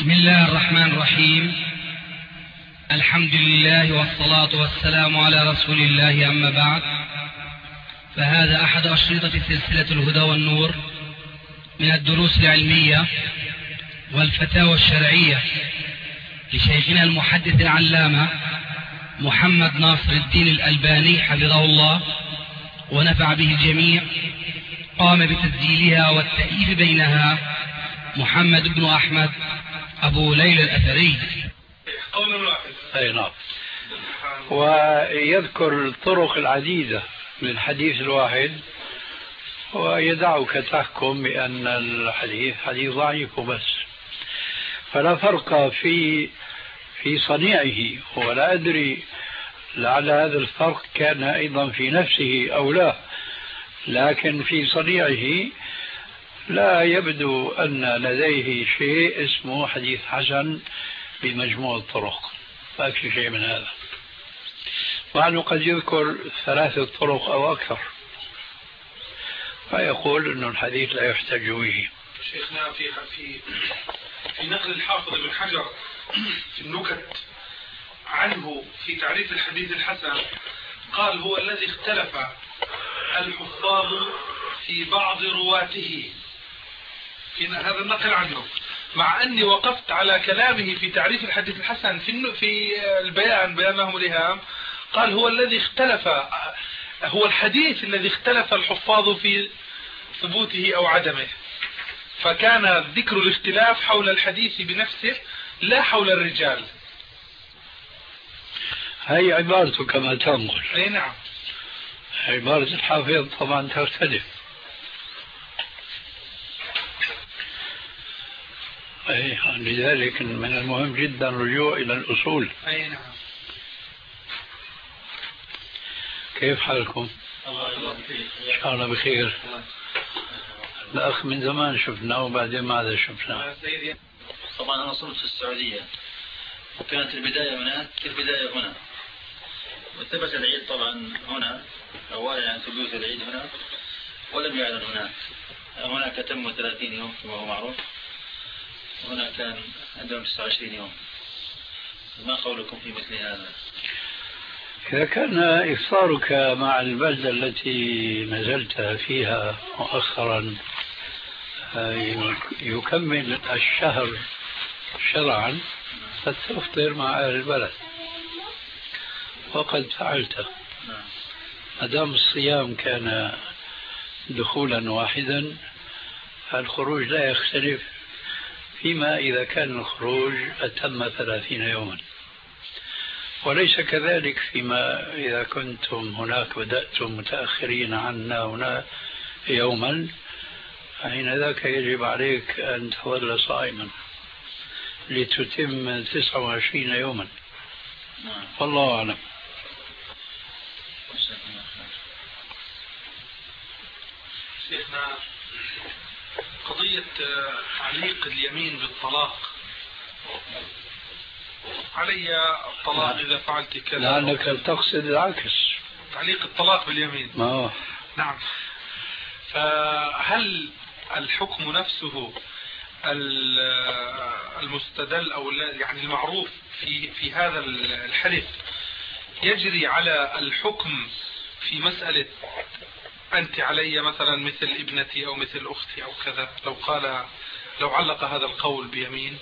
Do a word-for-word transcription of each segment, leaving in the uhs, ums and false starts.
بسم الله الرحمن الرحيم. الحمد لله والصلاة والسلام على رسول الله، أما بعد، فهذا أحد أشرطة سلسلة الهدى والنور من الدروس العلمية والفتاوى الشرعية لشيخنا المحدث العلامة محمد ناصر الدين الألباني حفظه الله ونفع به الجميع. قام بتسجيلها والتأليف بينها محمد بن أحمد أبو ليلى الأثري. أي نعم. ويذكر الطرق العديدة للحديث الواحد ويدعك تحكم بأن الحديث حديث ضعيف وبس، فلا فرق في في صنيعه، ولا أدري لعل هذا الفرق كان أيضا في نفسه أو لا، لكن في صنيعه لا يبدو أن لديه شيء اسمه حديث حسن بمجموع الطرق، ما في شيء من هذا، مع أنه قد يذكر ثلاثة طرق أو أكثر، فيقول أن الحديث لا يحتج به. شيخنا في في في نقل الحافظ ابن حجر في النكت عنه في تعريف الحديث الحسن، قال هو الذي اختلف الحفاظ في بعض رواته، في هذا النقل عنه، مع أني وقفت على كلامه في تعريف الحديث الحسن في في البيان بيانهم الإهام، قال هو الذي اختلف، هو الحديث الذي اختلف الحفاظ في ثبوته أو عدمه، فكان ذكر الاختلاف حول الحديث بنفسه لا حول الرجال. هي عبارته كما تنقل. أي نعم. عبارة الحافظ طبعا تختلف. أي لذلك من المهم جدا الرجوع إلى الأصول. أي نعم. كيف حالكم؟ إن شاء الله بخير. الأخ من زمان شفناه وبعدين ماذا شفناه؟ طبعا أنا صرت في السعودية، وكانت البداية هناك البداية هنا، وثبت العيد طبعا هنا، أولا يعني ثبوت العيد هنا ولم يعلن هناك. هناك تم ثلاثين يوم كما هو معروف، وهنا كان عندهم تسعة وعشرين يوم. ما قولكم في مثل هذا؟ إذا كان إفطارك مع البلدة التي نزلت فيها مؤخرا يكمل الشهر شرعا، فتفطر مع أهل البلد، وقد فعلت. ما دام الصيام كان دخولا واحدا فالخروج لا يختلف، فيما إذا كان الخروج أتم ثلاثين يوما، وليس كذلك فيما إذا كنتم هناك بدأتم متأخرين عنا هنا يوما، فحين ذاك يجب عليك أن تظل صائما لتتم تسعة وعشرين يوما. والله أعلم. شيخنا، قضية تعليق اليمين بالطلاق، علي الطلاق إذا فعلت كذا، لأنك تقصد العكس، تعليق الطلاق باليمين. ما هو. نعم. فهل الحكم نفسه المستدل أو يعني المعروف في في هذا الحلف يجري على الحكم في مسألة أنت علي مثلا مثل ابنتي أو مثل أختي أو كذا، لو قال لو علق هذا القول بيمين؟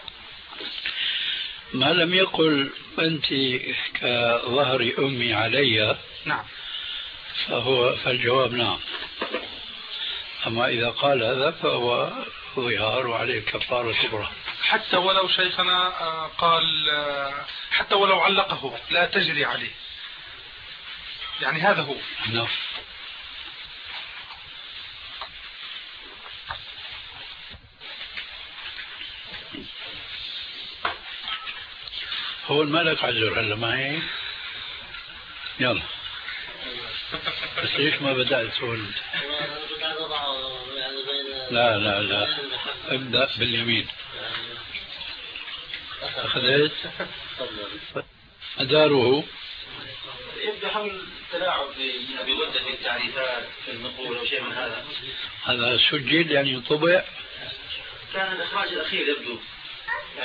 ما لم يقل أنت كظهر أمي علي، نعم، فهو فالجواب نعم. أما إذا قال هذا فهو ظهار وعليه كفارة كبرى. حتى ولو شيخنا قال حتى ولو علقه لا تجري عليه، يعني هذا هو. نعم. هو الملك عذر هلا معي. يلا بس ليش ما بدأت هون؟ لا لا لا ابدأ باليمين. أخذت أداره يبدأ حول التلاعب بغدة في التعريفات في النقول أو شيء من هذا. هذا سجل يعني طبع؟ كان الإخراج الأخير يبدو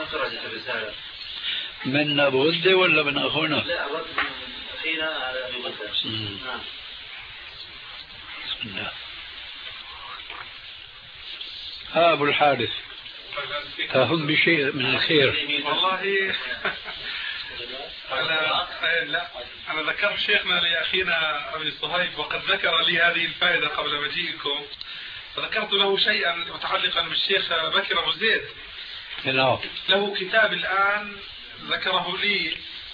خرجت الرسالة من أبو غدة ولا من أخونا؟ لا الرد من أخينا على أبي غدة. نعم. بسم الله. ها أبو الحارث تهم بشيء من الخير. والله أنا لا أنا ذكرت شيخنا لأخينا أبي صهيب وقد ذكر لي هذه الفائدة قبل مجيئكم، فذكرت له شيئا متعلقا بالشيخ بكر أبو زيد. لا. له كتاب الآن ذكره لي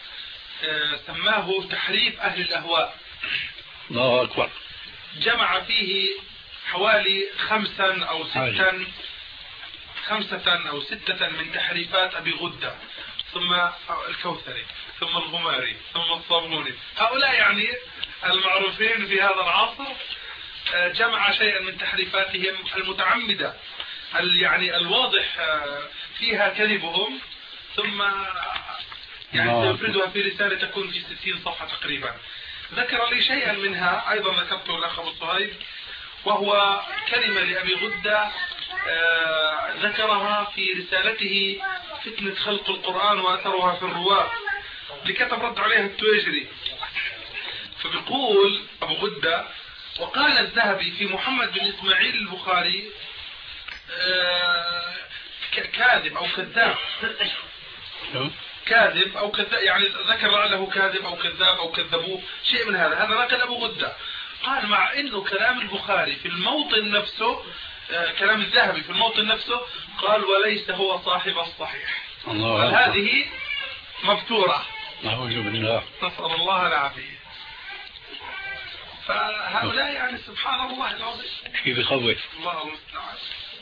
سماه تحريف أهل الأهواء. الله أكبر. جمع فيه حوالي خمسا أو ستا خمسة أو ستة من تحريفات أبي غدة، ثم الكوثري، ثم الغماري، ثم الصابوني. هؤلاء يعني المعروفين في هذا العصر. جمع شيئا من تحريفاتهم المتعمدة يعني الواضح فيها كذبهم، ثم يعني سيفردها في رسالة تكون في ستين صفحة تقريبا. ذكر لي شيئا منها أيضا ذكرته الأخ أبو صهيب، وهو كلمة لأبي غدة آه ذكرها في رسالته فتنة خلق القرآن وأثرها في الرواة، لكتب رد عليها التويجري. فبيقول أبو غدة: وقال الذهبي في محمد بن إسماعيل البخاري آه كاذب أو كذاب. كاذب أو كذاب، يعني ذكر لعله كاذب أو كذاب أو كذبوه، شيء من هذا. هذا نقل أبو غدة. قال مع إنه كلام البخاري في الموطن نفسه، آه كلام الذهبي في الموطن نفسه، قال وليس هو صاحب الصحيح. هذه مفتورة. نعوذ بالله. نسأل الله العافية. فهؤلاء يعني سبحان الله العظيم. شيء بخوف. الله المستعان.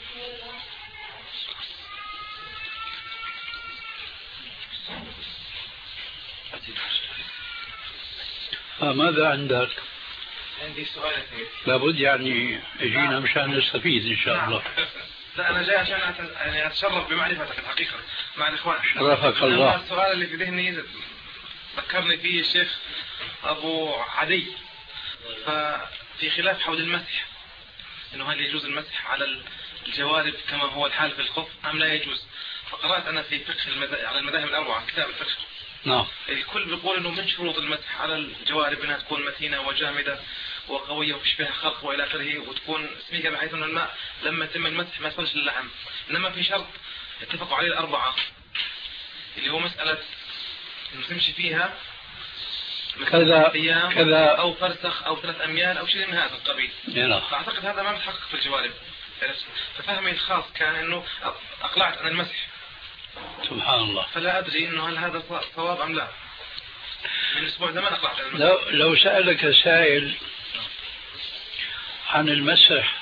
فماذا عندك؟ عندي سؤال اثنين. لابد يعني يجينا مشان نستفيد ان شاء الله. لا انا جاي عشان أت... يعني اتشرف بمعرفتك الحقيقه مع الاخوان. شرفك الله. السؤال اللي في ذهني ذكرني فيه الشيخ ابو عدي، ففي خلاف حول المسح، انه هل يجوز المسح على الجوارب كما هو الحال في الخف ام لا يجوز؟ فقرات انا في فقه المذا... على المذاهب الاربعه كتاب الفقه. نعم. الكل بيقول انه من شروط المسح على الجوارب انها تكون متينه وجامده وقويه وتشبه خلق والى اخره، وتكون سميكه بحيث انه الماء لما يتم المسح ما يصلش للحم. انما في شرط اتفقوا عليه الاربعه اللي هو مساله انه تمشي فيها كذا كذا او فرسخ او ثلاث اميال او شيء من هذا القبيل. نعم. فاعتقد هذا ما متحقق في الجوارب. ففهمي الخاص كان انه اقلعت عن المسح. سبحان الله. فلا أدري إنه هل هذا صواب أم لا. من أسبوع زمان أقرأت عن المسح. لو, لو سألك سائل عن المسح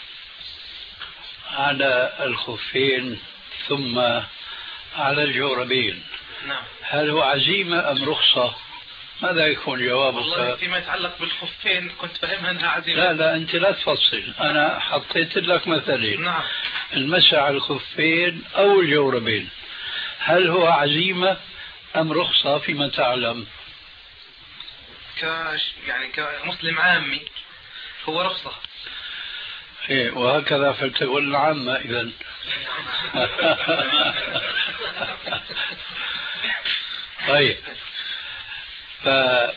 على الخفين ثم على الجوربين، نعم، هل هو عزيمة أم رخصة؟ ماذا يكون جوابك؟ والله فيما يتعلق بالخفين كنت فهمها أنها عزيمة. لا لا أنت لا تفصل، أنا حطيت لك مثلين. نعم. المسح على الخفين أو الجوربين، هل هو عزيمة أم رخصة فيما تعلم؟ كاش يعني كمسلم عامي هو رخصة. إيه، وهكذا فلتقل العامة إذن. طيب، فهل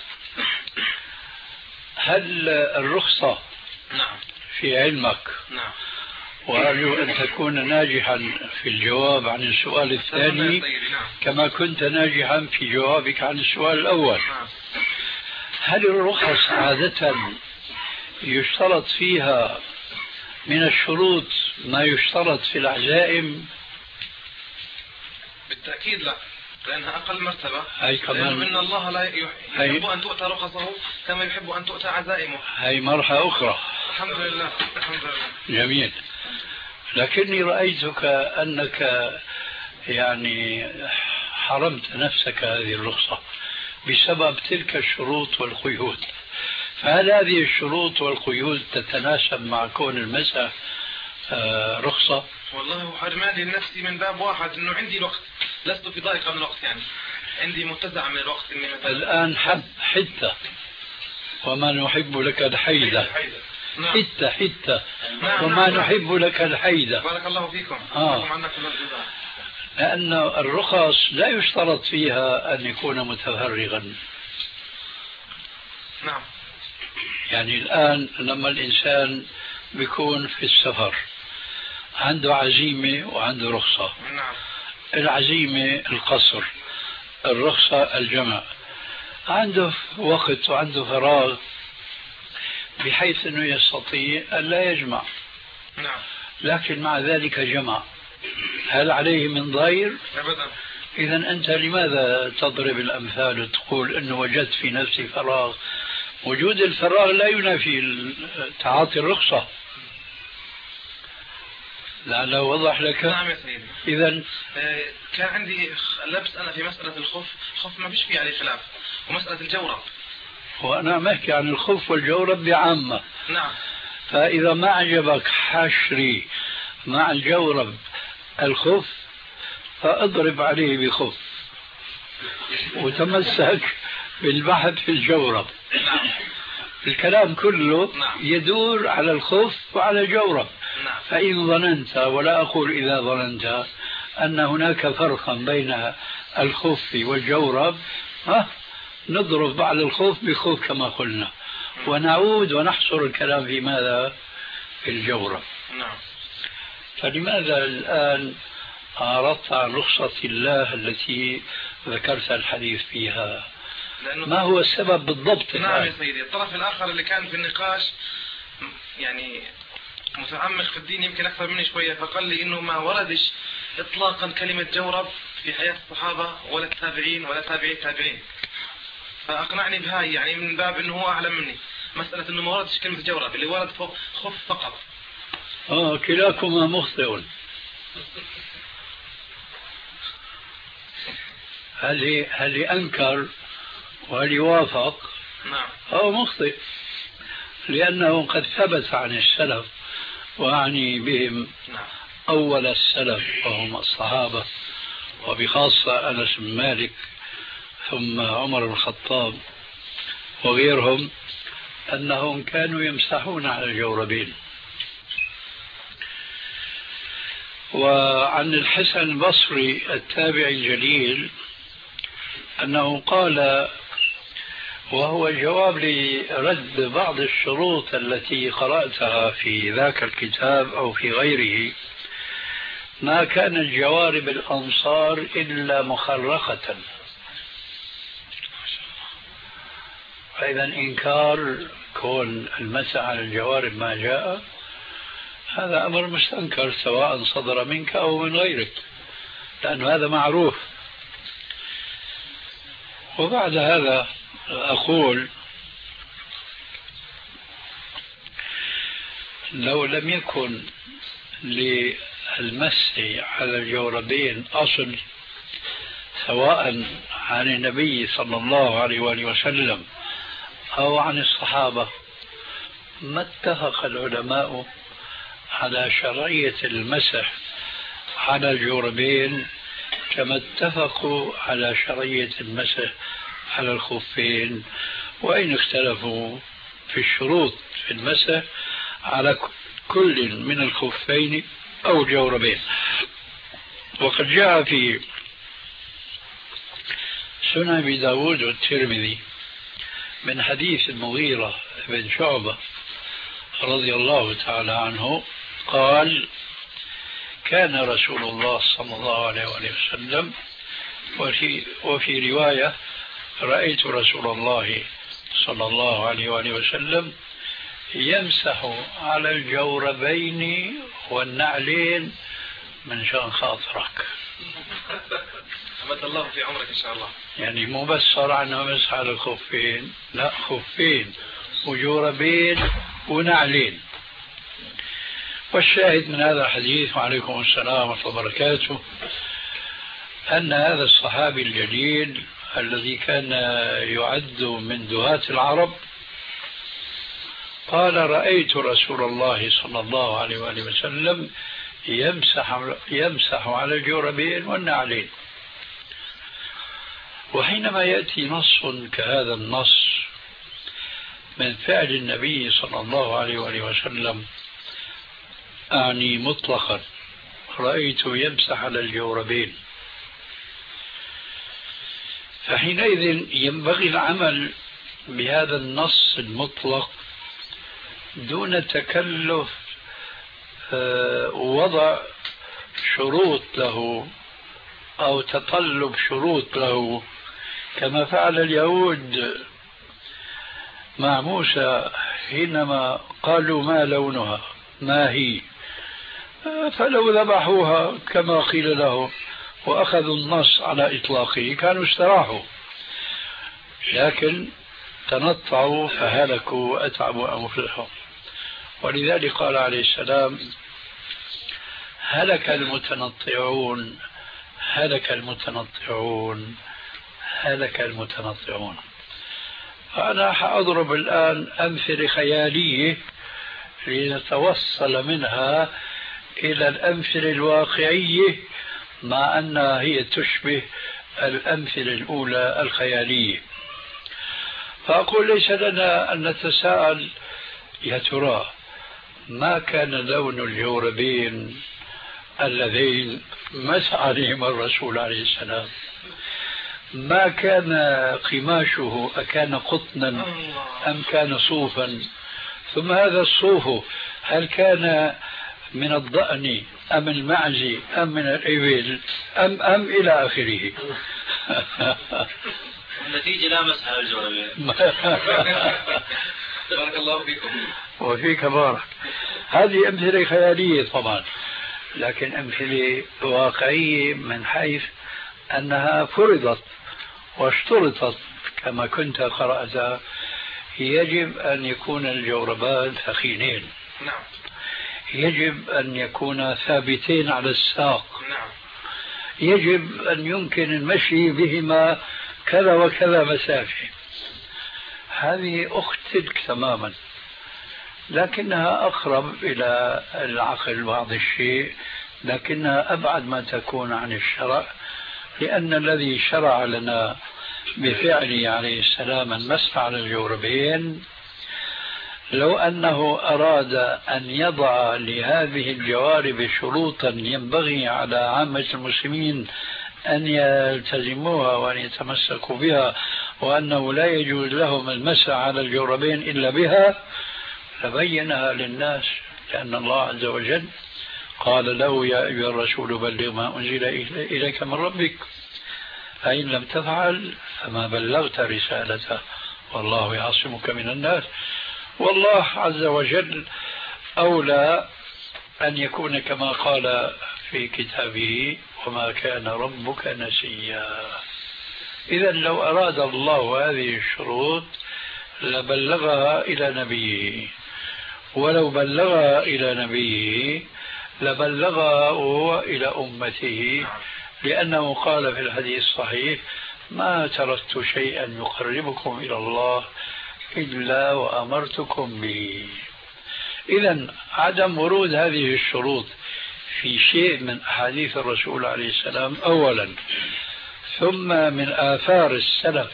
الرخصة نعم في علمك؟ نعم. وأرجو أن تكون ناجحا في الجواب عن السؤال الثاني كما كنت ناجحا في جوابك عن السؤال الأول. هل الرخص عادة يشترط فيها من الشروط ما يشترط في العزائم؟ بالتأكيد لا، لأنها أقل مرتبة. هاي كمان إن الله لا يحب أن تؤتى رخصه كما يحب أن تؤتى عزائمه. هاي مرحلة أخرى. الحمد لله. الحمد لله. جميل. لكني رأيتك أنك يعني حرمت نفسك هذه الرخصة بسبب تلك الشروط والقيود، فهل هذه الشروط والقيود تتناسب مع كون المسح رخصة؟ والله حرماني لنفسي من باب واحد، انه عندي الوقت، لست في ضائقة من الوقت، يعني عندي متزع من الوقت. إني مثلا الآن حب حتة وما نحب لك الحيدة. نعم. حتة حتة نعم. وما نعم. نحب لك الحيدة. بارك الله فيكم. آه. عنك لأن الرخص لا يشترط فيها أن يكون متفرغا. نعم. يعني الآن لما الإنسان بيكون في السفر عنده عزيمة وعنده رخصة. نعم. العزيمة القصر، الرخصة الجمع، عنده وقت وعنده فراغ بحيث أنه يستطيع أن لا يجمع. نعم. لكن مع ذلك جمع، هل عليه من ضير؟ أبدا. إذا أنت لماذا تضرب الأمثال وتقول أنه وجدت في نفسي فراغ؟ وجود الفراغ لا ينافي تعاطي الرخصة. لعله وضح لك. نعم يا سيدي. إذا كان عندي لبس أنا في مسألة الخف، الخف ما فيش فيه عليه خلاف، ومسألة الجورب. وأنا ما أحكي عن الخف والجورب بعامة. نعم. فإذا ما عجبك حشري مع الجورب الخف فاضرب عليه بخف وتمسك بالبحث في الجورب. نعم. الكلام كله نعم. يدور على الخف وعلى الجورب. نعم. فإن ظننت، ولا أقول إذا ظننت، أن هناك فرقا بين الخف والجورب، ها نضرب على الخوف بخوف كما قلنا، ونعود ونحصر الكلام في ماذا؟ في الجورب. نعم. فلماذا الآن أعرضت عن رخصة الله التي ذكرت الحديث فيها؟ ما هو السبب بالضبط؟ نعم يا سيدي، الطرف الآخر اللي كان في النقاش يعني متعمق في الدين يمكن أكثر مني شوية، فقال لي إنه ما وردش إطلاقا كلمة جورب في حياة الصحابة ولا التابعين ولا تابعي التابعين، فأقنعني بهاي يعني من باب إنه هو أعلم مني. مسألة إنه ما وردش كلمة جورب، اللي ورد خف فقط. آه كلاكما مخطئ. هل هل أنكر وهل يوافق؟ نعم. هو مخطئ، لأنه قد ثبت عن السلف، وأعني بهم نعم. أول السلف وهم الصحابة، وبخاصة أنس بن مالك، ثم عمر بن الخطاب وغيرهم، أنهم كانوا يمسحون على الجوربين. وعن الحسن البصري التابعي الجليل أنه قال، وهو جواب لرد بعض الشروط التي قرأتها في ذاك الكتاب أو في غيره: ما كانت جوارب الأنصار إلا مخرقة. فإذا إنكار كون المسح على الجوارب ما جاء هذا أمر مستنكر، سواء صدر منك أو من غيرك، لأن هذا معروف. وبعد هذا أقول لو لم يكن للمسح على الجوربين أصل سواء عن النبي صلى الله عليه وآله وسلم أو عن الصحابة، ما اتفق العلماء على شرعية المسح على الجوربين كما اتفقوا على شرعية المسح على الخفين، وإن اختلفوا في الشروط في المسح على كل من الخفين أو الجوربين. وقد جاء في سنن أبي داود والترمذي من حديث المغيرة بن شعبة رضي الله تعالى عنه قال: كان رسول الله صلى الله عليه وسلم، وفي, وفي رواية: رأيت رسول الله صلى الله عليه وسلم يمسح على الجوربين والنعلين من شان خاطرك. أمد الله في عمرك إن شاء الله. يعني مو بس صار عنه مسح على الخفين، لا، خفين وجوربين ونعلين. والشاهد من هذا الحديث، وعليكم السلام ورحمة الله وبركاته، أن هذا الصحابي الجليل الذي كان يعد من دهاة العرب قال: رأيت رسول الله صلى الله عليه وآله وسلم يمسح, يمسح على الجوربين والنعلين. وحينما يأتي نص كهذا النص من فعل النبي صلى الله عليه وآله وسلم، أعني مطلقا رأيت يمسح على الجوربين، فحينئذ ينبغي العمل بهذا النص المطلق دون تكلف وضع شروط له أو تطلب شروط له، كما فعل اليهود مع موسى حينما قالوا ما لونها ما هي، فلو ذبحوها كما قيل لهم وأخذوا النص على إطلاقه كانوا استراحوا، لكن تنطعوا فهلكوا وأتعبوا أنفسهم. ولذلك قال عليه السلام هلك المتنطعون هلك المتنطعون هلك المتنطعون. أنا سأضرب الآن أمثلة خيالية لنتوصل منها إلى الأمثلة الواقعية، مع أنها هي تشبه الأمثلة الأولى الخيالية. فأقول ليس لنا أن نتساءل يا ترى ما كان لون الجوربين اللذين مسح عليهما الرسول عليه السلام؟ ما كان قماشه أكان قطنا أم كان صوفا؟ ثم هذا الصوف هل كان من الضأن أم المعز أم من الإبل أم أم إلى آخره. النتيجة لا مسح على الجوربين. بارك الله فيكم. وفيك بارك. هذه أمثلة خيالية طبعا، لكن أمثلة واقعية من حيث أنها فرضت واشترطت كما كنت قرأت. يجب أن يكون الجوربان ثخينين، نعم. يجب أن يكون ثابتين على الساق، نعم. يجب أن يمكن المشي بهما كذا وكذا مسافة. هذه أختلك تماما، لكنها أقرب إلى العقل بعض الشيء، لكنها أبعد ما تكون عن الشرع، لأن الذي شرع لنا بفعله عليه السلام المسح على الجوربين لو أنه أراد أن يضع لهذه الجوارب شروطا ينبغي على عامة المسلمين أن يلتزموها وأن يتمسكوا بها، وأنه لا يجوز لهم المسح على الجوربين إلا بها، لبينها للناس. لأن الله عز وجل قال له يا أيها الرسول بلغ ما أنزل إليك من ربك، فإن لم تفعل فما بلغت رسالته والله يعصمك من الناس. والله عز وجل أولى أن يكون كما قال في كتابه وما كان ربك نسيا. إذا لو أراد الله هذه الشروط لبلغها إلى نبيه، ولو بلغها إلى نبيه لبلغها إلى أمته، لأنه قال في الحديث الصحيح ما تركت شيئا يقربكم إلى الله إلا وأمرتكم به. إذن عدم ورود هذه الشروط في شيء من أحاديث الرسول عليه السلام أولا، ثم من آثار السلف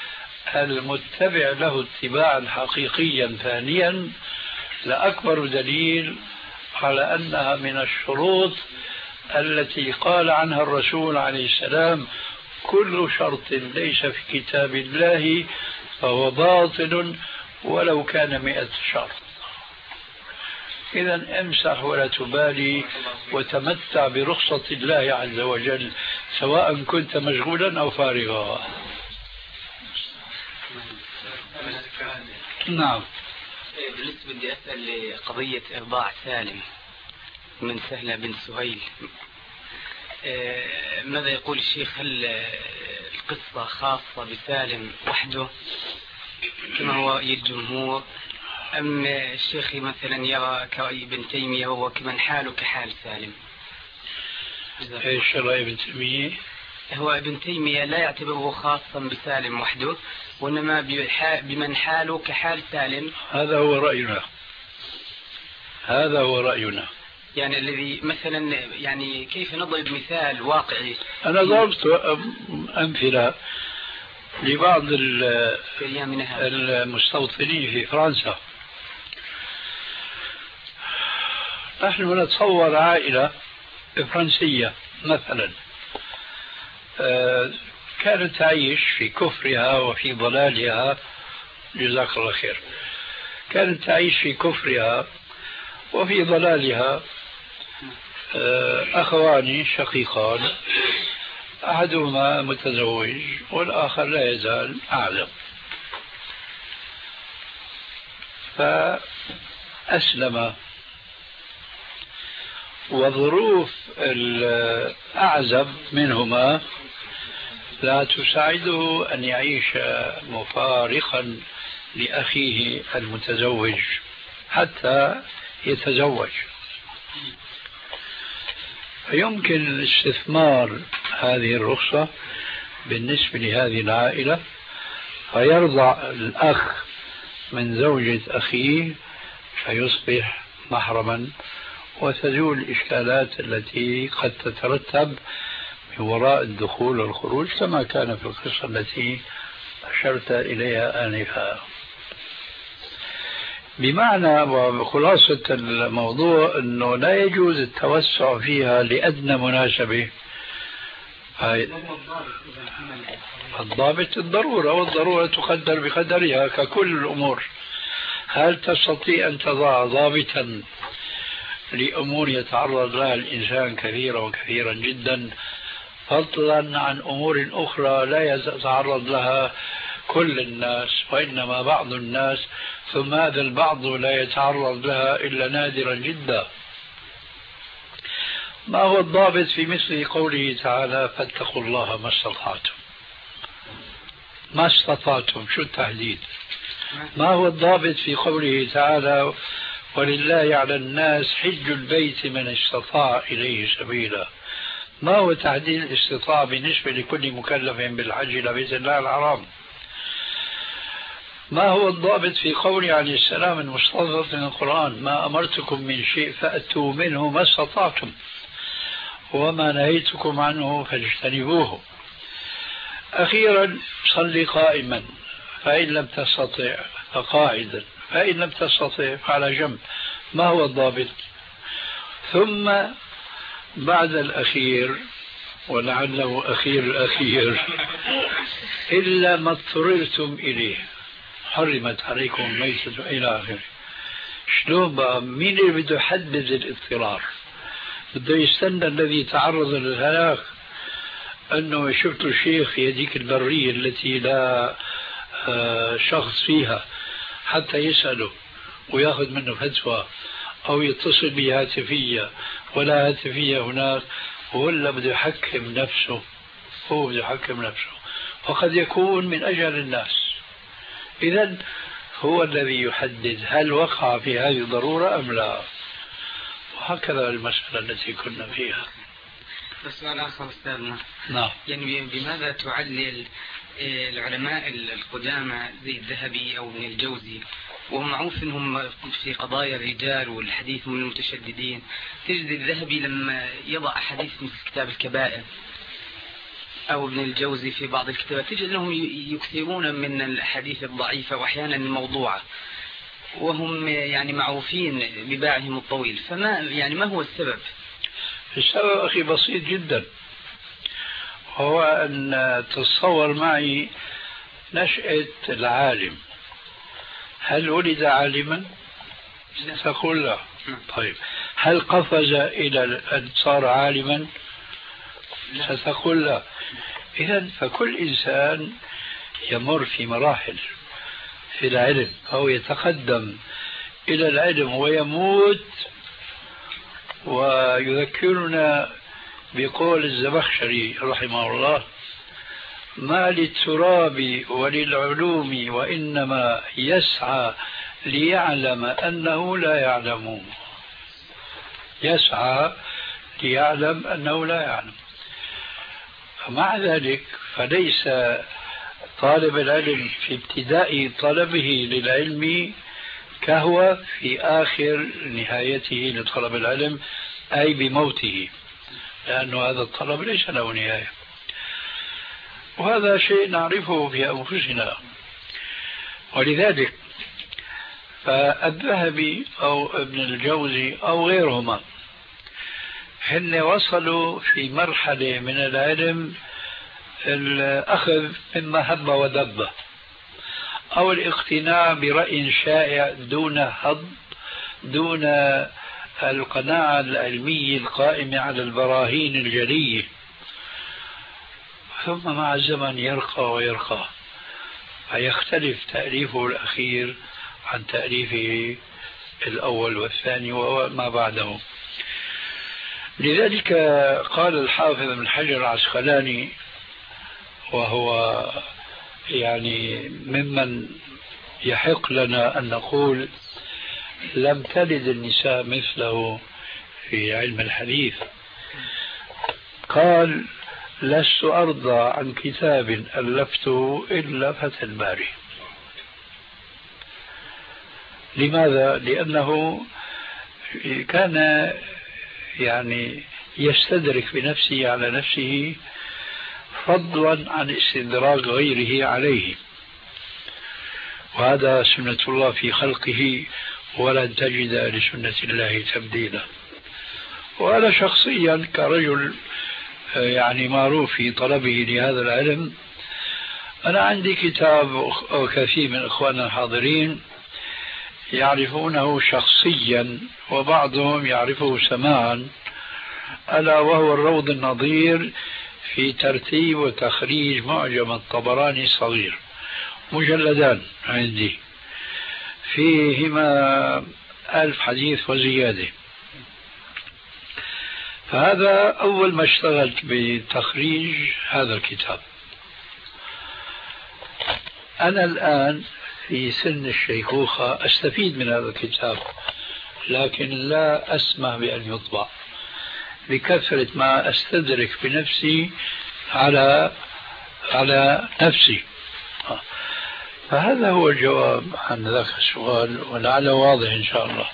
المتبع له اتباعا حقيقيا ثانيا، لأكبر دليل على أنها من الشروط التي قال عنها الرسول عليه السلام كل شرط ليس في كتاب الله فهو باطل ولو كان مئة شرط. إذا امسح ولا تبالي وتمتع برخصة الله عز وجل سواء كنت مشغولا أو فارغا. نعم. بالنسبة بدي أسأل قضية إرضاع سالم من سهلة بن سهيل، ماذا يقول الشيخ؟ هل القصة خاصة بسالم وحده كما هو الجمهور، أم الشيخ مثلا يرى كرأي ابن تيمية وهو كمن حاله كحال سالم؟ ايش رأي ابن تيمية؟ هو ابن تيمية لا يعتبره خاصا بسالم وحده، وإنما بمن حاله كحال سالم. هذا هو رأينا، هذا هو رأينا. يعني الذي مثلا يعني كيف نضرب مثال واقعي؟ أنا ضربت أمثلة لبعض المستوطنين في فرنسا. نحن نتصور عائلة فرنسية مثلا كانت تعيش في كفرها وفي ضلالها، جزاك الله خير، كانت تعيش في كفرها وفي ضلالها أخوان شقيقان، أحدهما متزوج والآخر لا يزال أعلم، فأسلم، وظروف الأعزب منهما لا تساعده أن يعيش مفارقا لأخيه المتزوج حتى يتزوج. فيمكن استثمار هذه الرخصة بالنسبة لهذه العائلة، فيرضع الأخ من زوجة أخيه فيصبح محرما، وتزول الإشكالات التي قد تترتب من وراء الدخول والخروج كما كان في القصة التي أشرت إليها آنفا. بمعنى وخلاصة الموضوع أنه لا يجوز التوسع فيها لأدنى مناسبة. الضابط الضرورة، والضرورة تقدر بقدرها ككل الأمور. هل تستطيع أن تضع ضابطا لأمور يتعرض لها الإنسان كثيرا وكثيرا جدا، فضلا عن أمور أخرى لا يتعرض لها كل الناس وإنما بعض الناس، ثم هذا البعض لا يتعرض لها إلا نادرا جدا؟ ما هو الضابط في مثل قوله تعالى فاتقوا الله ما استطعتم؟ ما استطعتم شو التحديد؟ ما هو الضابط في قوله تعالى ولله على الناس حج البيت من استطاع إليه سبيلا؟ ما هو تحديد الاستطاعة بالنسبة لكل مكلف بالحج إلى بيت الله الحرام؟ ما هو الضابط في قوله عليه السلام المستضعف من القرآن ما أمرتكم من شيء فأتوا منه ما استطعتم وما نهيتكم عنه فاجتنبوه؟ أخيرا صلي قائما فإن لم تستطع فقاعدا فإن لم تستطع فعلى جنب. ما هو الضابط؟ ثم بعد الأخير ولعله أخير الأخير إلا ما اضطررتم إليه حرمت عليكم الميتة إلى آخره. شلون بقى؟ مين اللي بده يحدد الاضطرار؟ بده يستنى الذي تعرض للهلاك أنه شفت الشيخ يديك البرية التي لا شخص فيها حتى يسأله ويأخذ منه فتوى، أو يتصل بهاتفية ولا هاتفية هناك، ولا بده يحكم نفسه؟ هو بده يحكم نفسه، وقد يكون من أجل الناس. إذن هو الذي يحدد هل وقع في هذه الضرورة أم لا، وهكذا المسألة التي كنا فيها. بس سؤال آخر أستاذنا. نعم. يعني بماذا تعلل العلماء القدامى زي الذهبي أو ابن الجوزي، وهم معروف أنهم في قضايا الرجال والحديث من المتشددين، تجد الذهبي لما يضع أحاديث مثل كتاب الكبائر أو ابن الجوزي في بعض الكتابات تجد لهم يكثرون من الحديث الضعيفة وأحيانا الموضوعة، وهم يعني معروفين بباعهم الطويل. فما يعني ما هو السبب؟ السبب أخي بسيط جدا، هو أن تتصور معي نشأة العالم. هل ولد عالما؟ ستقول لا. طيب هل قفز إلى أن صار عالما؟ ستقول لا. إذن فكل إنسان يمر في مراحل في العلم أو يتقدم إلى العلم ويموت. ويذكرنا بقول الزمخشري رحمه الله ما للتراب وللعلوم وإنما يسعى ليعلم أنه لا يعلم. يسعى ليعلم أنه لا يعلم. فمع ذلك فليس طالب العلم في ابتداء طلبه للعلم كهو في آخر نهايته لطلب العلم، أي بموته، لأنه هذا الطلب ليس له نهاية. وهذا شيء نعرفه في أنفسنا. ولذلك فالذهبي أو ابن الجوزي أو غيرهما هن وصلوا في مرحلة من العلم الأخذ مما هب ودب، أو الاقتناع برأي شائع دون هض، دون القناعة العلمية القائمة على البراهين الجلية، ثم مع الزمن يرقى ويرقى، فيختلف تأليفه الأخير عن تأليفه الأول والثاني وما بعده. لذلك قال الحافظ ابن حجر العسقلاني، وهو يعني ممن يحق لنا أن نقول لم تلد النساء مثله في علم الحديث، قال: لست أرضى عن كتاب ألفته إلا فتح الباري. لماذا؟ لأنه كان يعني يستدرك بنفسه على نفسه فضلا عن استدراك غيره عليه، وهذا سنة الله في خلقه ولن تجد لسنة الله تبديلا. وأنا شخصيا كرجل يعني معروف في طلبه لهذا العلم، أنا عندي كتاب وكثير من إخواننا الحاضرين يعرفونه شخصيا وبعضهم يعرفه سماعا، ألا وهو الروض النظير في ترتيب وتخريج معجم الطبراني الصغير، مجلدان عندي فيهما ألف حديث وزيادة. فهذا أول ما اشتغلت بتخريج هذا الكتاب. أنا الآن في سن الشيخوخة أستفيد من هذا الكتاب، لكن لا أسمح بأن يطبع بكثرة ما أستدرك بنفسي على على نفسي. فهذا هو الجواب عن ذاك السؤال، ولعله واضح إن شاء الله.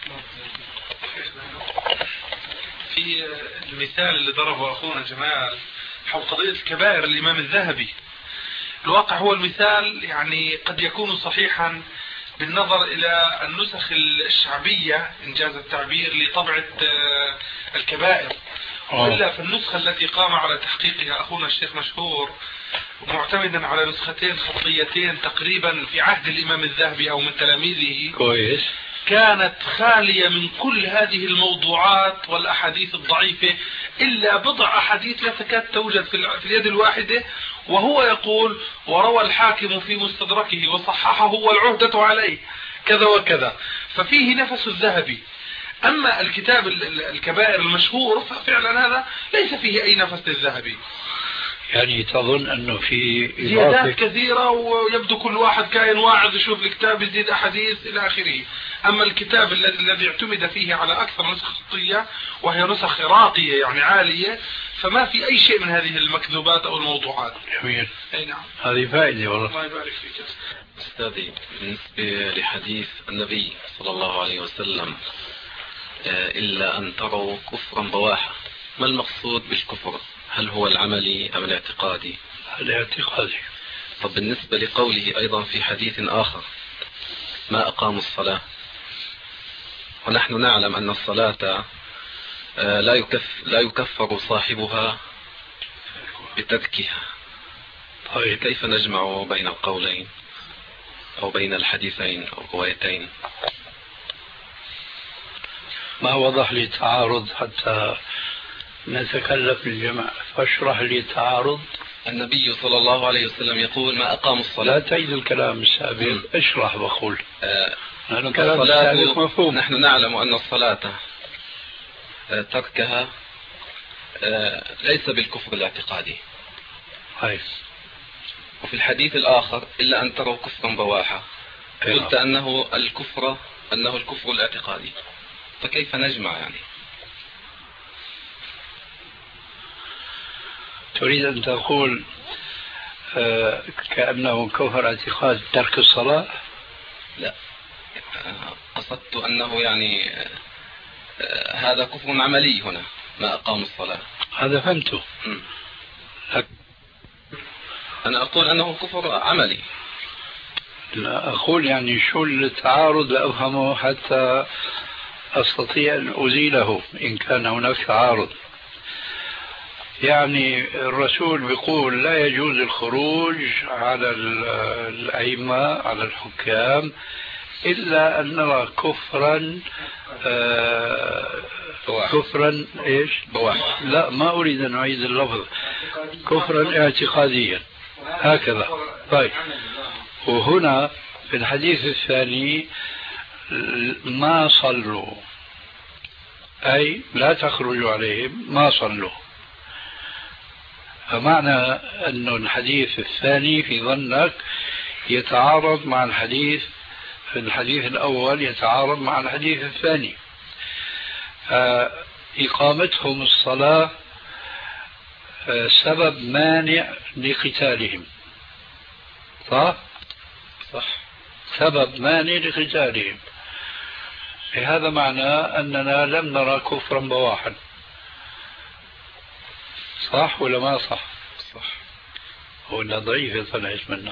في المثال اللي ضربه أخونا جمال حول قضية الكبائر الإمام الذهبي، الواقع هو المثال يعني قد يكون صحيحا بالنظر إلى النسخ الشعبية إنجاز التعبير لطبعة الكبائر، وإلا في النسخة التي قام على تحقيقها أخونا الشيخ مشهور معتمدا على نسختين خطيتين تقريبا في عهد الإمام الذهبي أو من تلاميذه كويس، كانت خالية من كل هذه الموضوعات والأحاديث الضعيفة إلا بضع أحاديث لا تكاد توجد في اليد الواحدة، وهو يقول: وروى الحاكم في مستدركه وصححه والعهدة عليه كذا وكذا، ففيه نفس الذهبي. أما الكتاب الكبائر المشهور ففعلا هذا ليس فيه أي نفس للذهبي، يعني تظن أنه في زيادات كثيرة ويبدو كل واحد كائن واعظ يشوف الكتاب يزيد أحاديث إلى آخره. أما الكتاب الذي اعتمد فيه على أكثر نسخ خطية وهي نسخ راقية يعني عالية، فما في أي شيء من هذه المكذوبات أو الموضوعات. جميل. أي نعم، هذه فائدة والله. الله يبارك فيك. أستاذي، بالنسبة لحديث النبي صلى الله عليه وسلم: إلا أن تروا كفرا بواحا، ما المقصود بالكفر؟ هل هو العملي أم الاعتقادي؟ الاعتقادي. طب بالنسبة لقوله أيضا في حديث آخر: ما أقاموا الصلاة، ونحن نعلم أن الصلاة لا يكف لا يكفر صاحبها بتركها، طيب كيف نجمع بين القولين أو بين الحديثين أو الروايتين؟ ما وضح لي تعارض حتى نتكلف الجمع، فاشرح لي التعارض. النبي صلى الله عليه وسلم يقول: ما أقاموا الصلاة. لا تعيد الكلام السابق، اشرح وقول. آه الكلام السابق مفهوم. نحن نعلم أن الصلاة آه تركها آه ليس بالكفر الاعتقادي. هاي. وفي الحديث الآخر: إلا أن تروا كفرا بواحا، قلت أنه الكفر أنه الكفر الاعتقادي، فكيف نجمع يعني؟ تريد أن تقول آه كأنه كفر اعتقاد ترك الصلاة؟ لا، قصدت أنه يعني آه هذا كفر عملي هنا، ما أقام الصلاة. هذا فهمته. أنا أقول أنه كفر عملي. لا أقول يعني شو التعارض لأفهمه حتى أستطيع أن أزيله إن كان هناك تعارض. يعني الرسول بيقول لا يجوز الخروج على الأئمة على الحكام إلا أن نرى كفرا آه كفرا إيش بواح. لا ما أريد أن أعيد اللفظ. كفرا اعتقاديا هكذا. طيب وهنا في الحديث الثاني ما صلوا أي لا تخرجوا عليهم ما صلوا. فمعنى أن الحديث الثاني في ظنك يتعارض مع الحديث في الحديث الأول يتعارض مع الحديث الثاني. إقامتهم الصلاة سبب مانع لقتالهم صح؟ صح سبب مانع لقتالهم. هذا معناه أننا لم نرى كفرا بواحا صح ولا ما صح؟ صح. هو إنها ضعيفة طلعت منها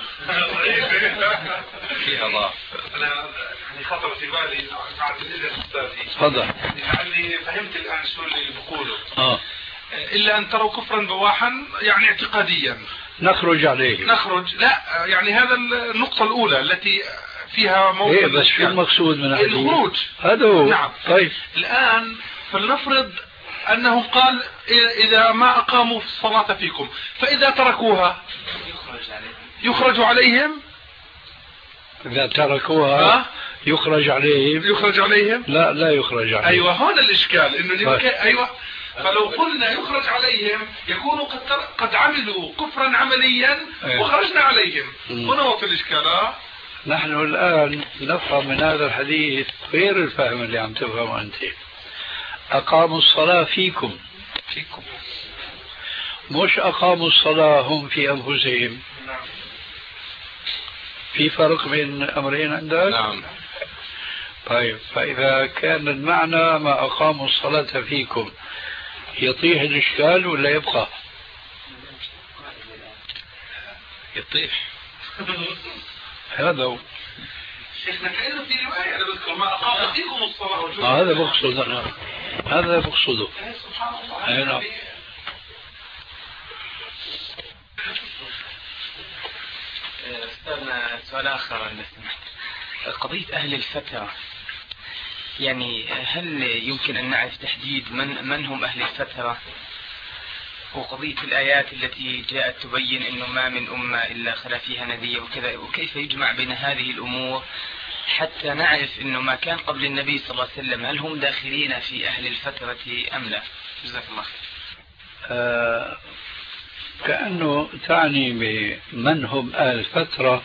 فيها ضعف. أنا يعني خطر في بالي بعد الإذن أستاذي تفضل لعلي فهمت الآن شو اللي بقوله. آه. إلا أن تروا كفرا بواحا يعني اعتقاديا نخرج عليه نخرج لا يعني هذا النقطة الأولى التي فيها موضوع إيه بس شو المقصود من الحديث؟ الخروج. هذا هو. نعم. طيب الآن فلنفرض أنه قال إذا ما أقاموا الصلاة فيكم فإذا تركوها يخرج عليهم. إذا تركوها يخرج عليهم. يخرج عليهم لا لا يخرج عليهم. أيوة هنا الإشكال إنه أيوة. فلو قلنا يخرج عليهم يكونوا قد, قد عملوا كفرا عمليا وخرجنا عليهم. هنا هو في الإشكال. نحن الآن نفهم من هذا الحديث غير الفهم اللي عم تفهمه أنت. أقاموا الصلاة فيكم فيكم مش أقاموا الصلاة هم في أنفسهم. في فرق بين الأمرين عندك؟ نعم. طيب فإذا كان المعنى ما أقاموا الصلاة فيكم يطيح الإشكال ولا يبقى؟ يطيح. هذا هو. شيخنا كأنه في رواية أنا بذكر ما أقام فيكم الصلاة. آه هذا بقصد أنا هذا بقصده. سبحان الله. أينا. أستاذنا سؤال آخر إذا سمحت. قضية أهل الفترة يعني هل يمكن أن نعرف تحديد من من هم أهل الفترة؟ وقضية الآيات التي جاءت تبين أنه ما من أمة إلا خلا فيها نذير وكذا، وكيف يجمع بين هذه الأمور حتى نعرف أنه ما كان قبل النبي صلى الله عليه وسلم هل هم داخلين في أهل الفترة أم لا؟ جزاك الله خير. آه كأنه تعني بمن هم أهل الفترة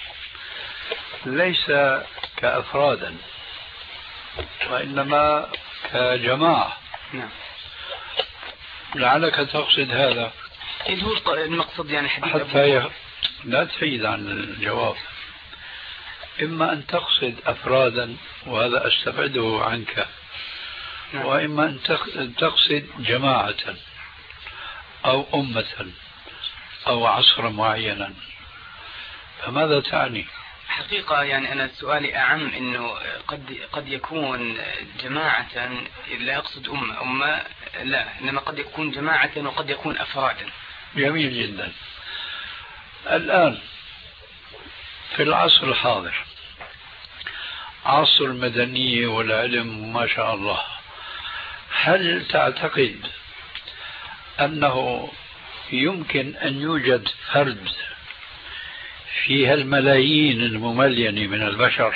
ليس كأفرادا وإنما كجماعة. نعم. لعلك تقصد هذا. إيه هو المقصد يعني حديث حتى لا تحيد عن الجواب. إما أن تقصد أفرادا وهذا أستبعده عنك. نعم. وإما أن تقصد جماعة أو أمة أو عصرا معينا. فماذا تعني؟ حقيقة يعني أنا سؤالي أعم إنه قد قد يكون جماعة لا أقصد أمة أمة لا إنما قد يكون جماعة وقد يكون أفرادا. جميل جدا. الآن في العصر الحاضر عصر المدنية والعلم ما شاء الله، هل تعتقد أنه يمكن أن يوجد فرد في هالملايين المملينة من البشر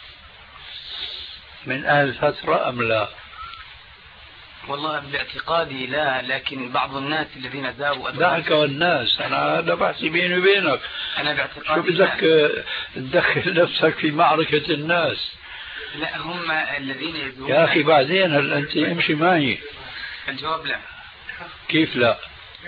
من أهل الفترة أم لا؟ والله باعتقادي لا، لكن بعض الناس الذين ذابوا دعك والناس، أنا هذا بحثي بيني وبينك. أنا باعتقادي شو بدك تدخل نفسك في معركة الناس؟ لا هم الذين يذوبون. يا أخي بعدين هل أنت امشي معي. الجواب لا. كيف لا؟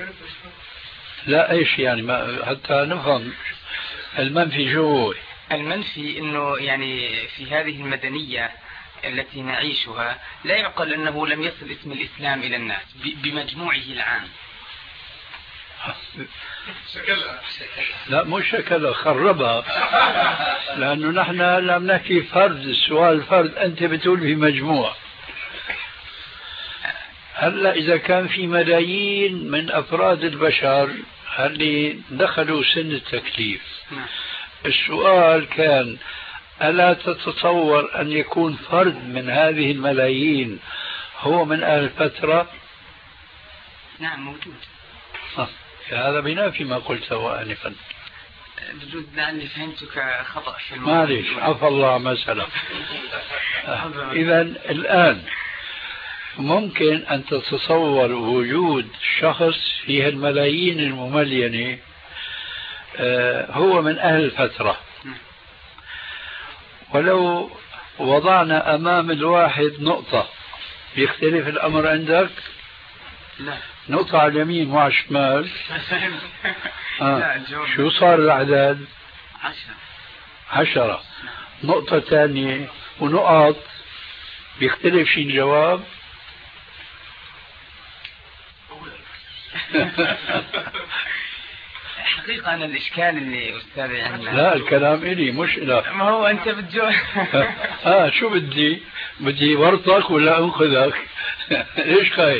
لا ايش يعني ما حتى نفهم المنفي شو؟ المنفي انه يعني في هذه المدنية التي نعيشها لا يعقل انه لم يصل اسم الاسلام الى الناس بمجموعه العام. شكلها لا مش شكلها، خربها. لانه نحن هلا بنحكي فرد، السؤال فرد، انت بتقول في مجموع. هلا إذا كان في ملايين من أفراد البشر اللي دخلوا سن التكليف، السؤال كان ألا تتصور أن يكون فرد من هذه الملايين هو من أهل الفترة؟ نعم موجود. هذا بينافي ما قلته آنفا. بجوز لأني فهمتك خطأ في الموضوع. معلش عفى الله مسألة. إذا الآن ممكن أن تتصور وجود شخص فيه الملايين المملينة هو من أهل الفترة، ولو وضعنا أمام الواحد نقطة يختلف الأمر عندك؟ لا. نقطة على اليمين وعلى الشمال. آه. شو صار الأعداد؟ عشرة. عشرة. نقطة ثانية ونقط بيختلف شيء الجواب؟ حقيقة أنا الإشكال اللي أستاذ يعني لا الكلام إلي مش إلك. ما هو أنت بتجو آه شو بدي؟ بدي ورطك ولا أنخذك؟ ليش خايف؟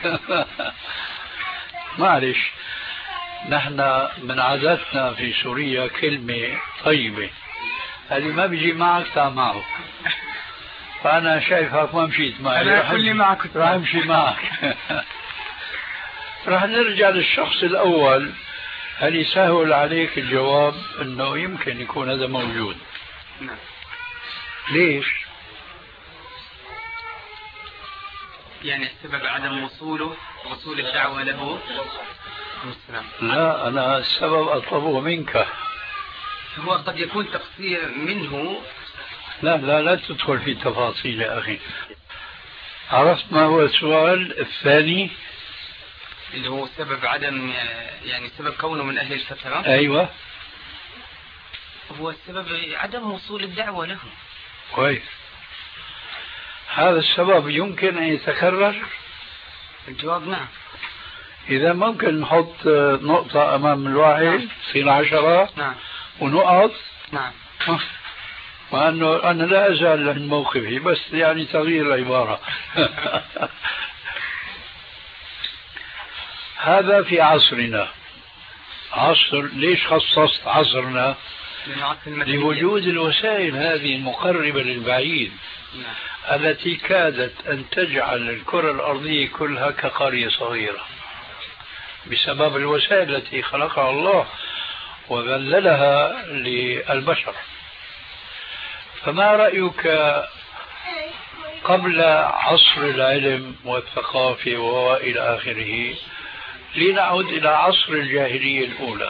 معلش، نحن من عاداتنا في سوريا كلمة طيبة، اللي ما بيجي معك تعال معه. فأنا شايفك ما مشيت معي، أنا كلي معك راح أمشي معك. راح نرجع للشخص الأول، هل يسهل عليك الجواب أنه يمكن يكون هذا موجود؟ نعم. ليش؟ يعني السبب عدم وصوله وصول الدعوة له. لا أنا السبب أطلبه منك. هو قد يكون تقصير منه. لا لا لا تدخل في تفاصيل يا أخي. عرفت ما هو السؤال الثاني؟ اللي هو سبب عدم يعني سبب كونه من أهل الفترة. أيوة. هو السبب عدم وصول الدعوة له. كويس. هذا السبب يمكن أن يتكرر؟ الجواب نعم. إذا ممكن نحط نقطة أمام الواحد. نعم. في عشرة. نعم. ونقط. نعم. مع أنه أنا لا أزال عن موقفي، بس يعني تغيير العبارة. هذا في عصرنا. عصر ليش خصصت عصرنا؟ لوجود الوسائل هذه المقربة للبعيد. نعم. التي كادت أن تجعل الكرة الأرضية كلها كقرية صغيرة بسبب الوسائل التي خلقها الله وذللها للبشر. فما رأيك قبل عصر العلم والثقافة وإلى آخره، لنعود إلى عصر الجاهلية الأولى؟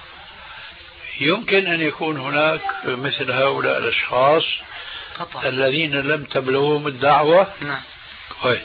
يمكن أن يكون هناك مثل هؤلاء الأشخاص قطع. الذين لم تبلغهم الدعوة. نعم. كويس.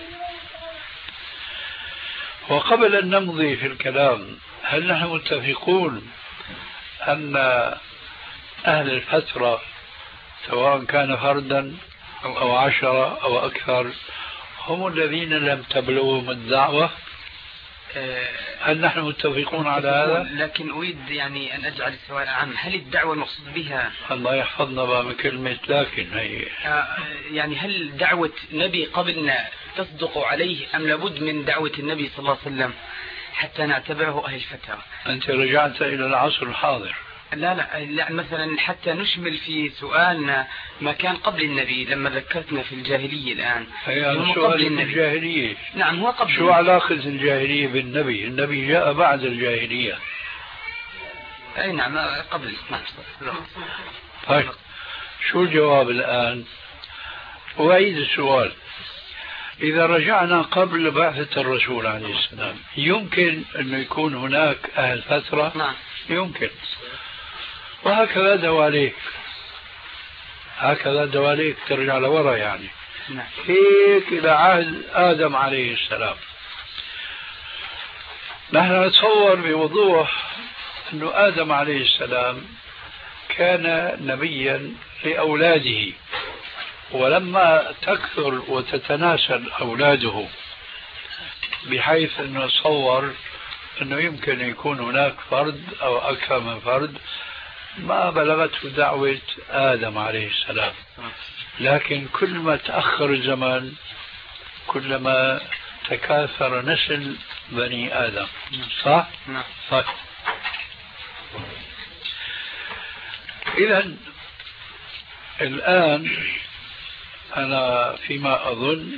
وقبل أن نمضي في الكلام، هل نحن متفقون أن أهل الفترة سواء كان فردا أو عشرة أو أكثر هم الذين لم تبلغهم الدعوة؟ هل نحن متفقون على هذا؟ لكن أريد يعني أن أجعل السؤال عام، هل الدعوة المقصود بها الله يحفظنا بقى من كلمة لكن هي يعني هل دعوة نبي قبلنا تصدق عليه أم لابد من دعوة النبي صلى الله عليه وسلم حتى نعتبره أهل الفترة؟ أنت رجعت إلى العصر الحاضر. لا لا لا مثلا حتى نشمل في سؤالنا ما كان قبل النبي لما ذكرتنا في الجاهلية الآن. هو قبل النبي. الجاهلية. نعم هو قبل. شو علاقة الجاهلية بالنبي؟ النبي جاء بعد الجاهلية. أي نعم قبل. نعم. طيب شو الجواب الآن؟ أعيد السؤال. إذا رجعنا قبل بعثة الرسول عليه السلام يمكن أن يكون هناك أهل فترة؟ نعم. يمكن. وهكذا دواليك، هكذا دواليك ترجع لورا يعني. نعم. هيك إلى عهد آدم عليه السلام. نحن نتصور بوضوح أن آدم عليه السلام كان نبيا لأولاده، ولما تكثر وتتناسل أولاده بحيث أنه تصور أنه يمكن يكون هناك فرد أو أكثر من فرد ما بلغته دعوة آدم عليه السلام. لكن كل ما تأخر الزمن كلما تكاثر نسل بني آدم، صح؟ نعم. طيب. إذن الآن أنا فيما أظن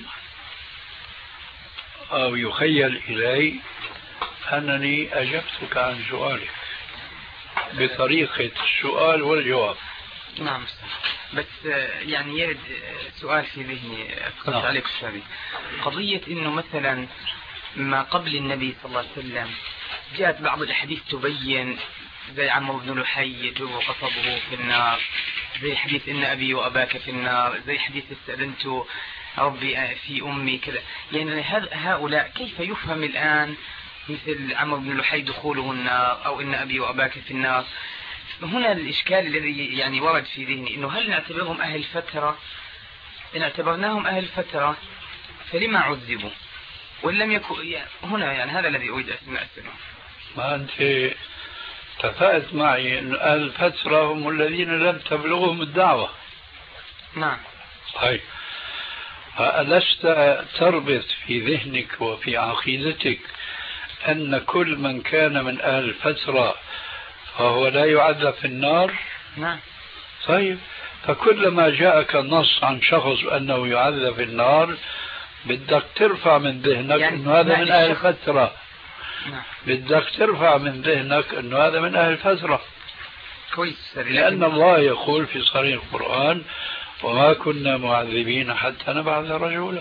أو يخيل إلي أنني أجبتك عن سؤالك بطريقة السؤال والجواب. نعم، بس يعني يرد سؤال في ذهني أفكرت نعم. عليك أستاذي، قضية إنه مثلا ما قبل النبي صلى الله عليه وسلم جاءت بعض الأحاديث تبين، زي عمرو بن لحي يجر قصبه في النار، زي حديث إن أبي وأباك في النار، زي حديث استأذنت ربي في أمي كذا. يعني هؤلاء كيف يفهم الآن مثل عمرو بن لحي دخوله النار أو إن أبي وأباك في النار؟ هنا الإشكال الذي يعني ورد في ذهني إنه هل نعتبرهم أهل فترة؟ إن اعتبرناهم أهل فترة فلما عذبوا؟ وإن لم يكن يعني هنا يعني هذا الذي أريد أن أسأله. ما أنت اتفقت معي أن أهل الفترة هم الذين لم تبلغهم الدعوة. نعم. طيب، ألست تربط في ذهنك وفي عقيدتك أن كل من كان من أهل الفترة فهو لا يعذب في النار؟ نعم. طيب، فكلما جاءك النص عن شخص أنه يعذب في النار بدك ترفع من ذهنك يعني أنه هذا من أهل الفترة. نعم. بدك ترفع من ذهنك أنه هذا من أهل الفترة. كويس. لأن الله يقول في صريح القرآن وما كنا معذبين حتى نبعث رسولا.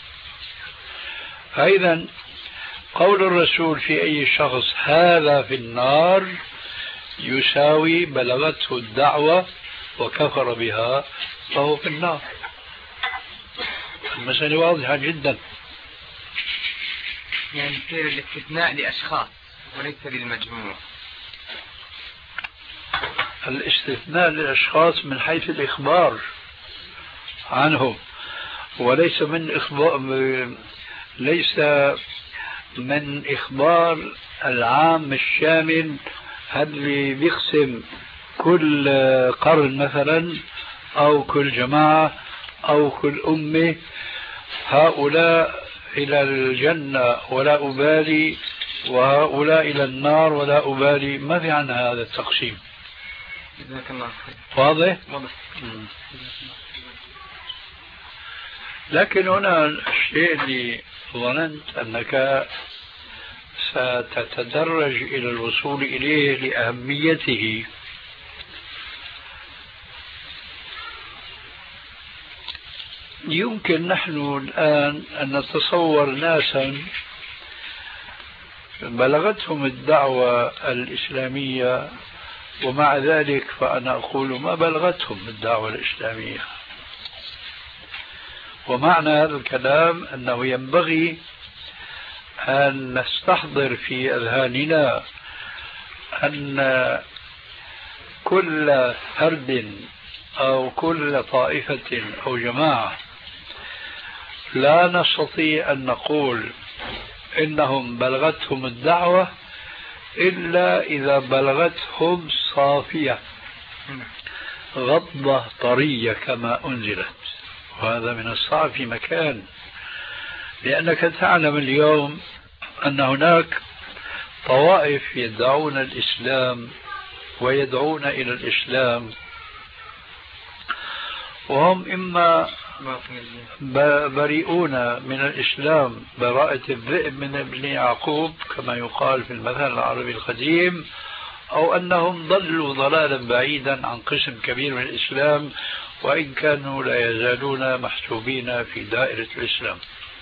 فإذا قول الرسول في أي شخص هذا في النار يساوي بلغته الدعوة وكفر بها فهو في النار. المسألة واضحة جدا. يعني يصير الاستثناء لأشخاص وليس للمجموع. الاستثناء للأشخاص من حيث الإخبار عنهم، وليس من إخبار ليس من إخبار العام الشامل اللي بيقسم كل قرن مثلا أو كل جماعة أو كل أمة هؤلاء إلى الجنة ولا أبالي وهؤلاء إلى النار ولا أبالي. ما في عن هذا التقسيم. جزاك الله خير. واضح؟ واضح. لكن هنا الشيء اللي ظننت أنك ستتدرج إلى الوصول إليه لأهميته، يمكن نحن الآن أن نتصور ناسا بلغتهم الدعوة الإسلامية ومع ذلك فأنا أقول ما بلغتهم الدعوة الإسلامية. ومعنى هذا الكلام أنه ينبغي أن نستحضر في أذهاننا أن كل فرد أو كل طائفة أو جماعة لا نستطيع أن نقول إنهم بلغتهم الدعوة إلا إذا بلغتهم صافية غضة طرية كما أنزلت، وهذا من الصعب في مكان، لأنك تعلم اليوم أن هناك طوائف يدعون الإسلام ويدعون إلى الإسلام وهم إما بريئون من الإسلام براءة الذئب من ابن يعقوب كما يقال في المثل العربي القديم، أو أنهم ضلوا ضلالا بعيدا عن قسم كبير من الإسلام وإن كانوا لا يزالون محسوبين في دائرة الإسلام.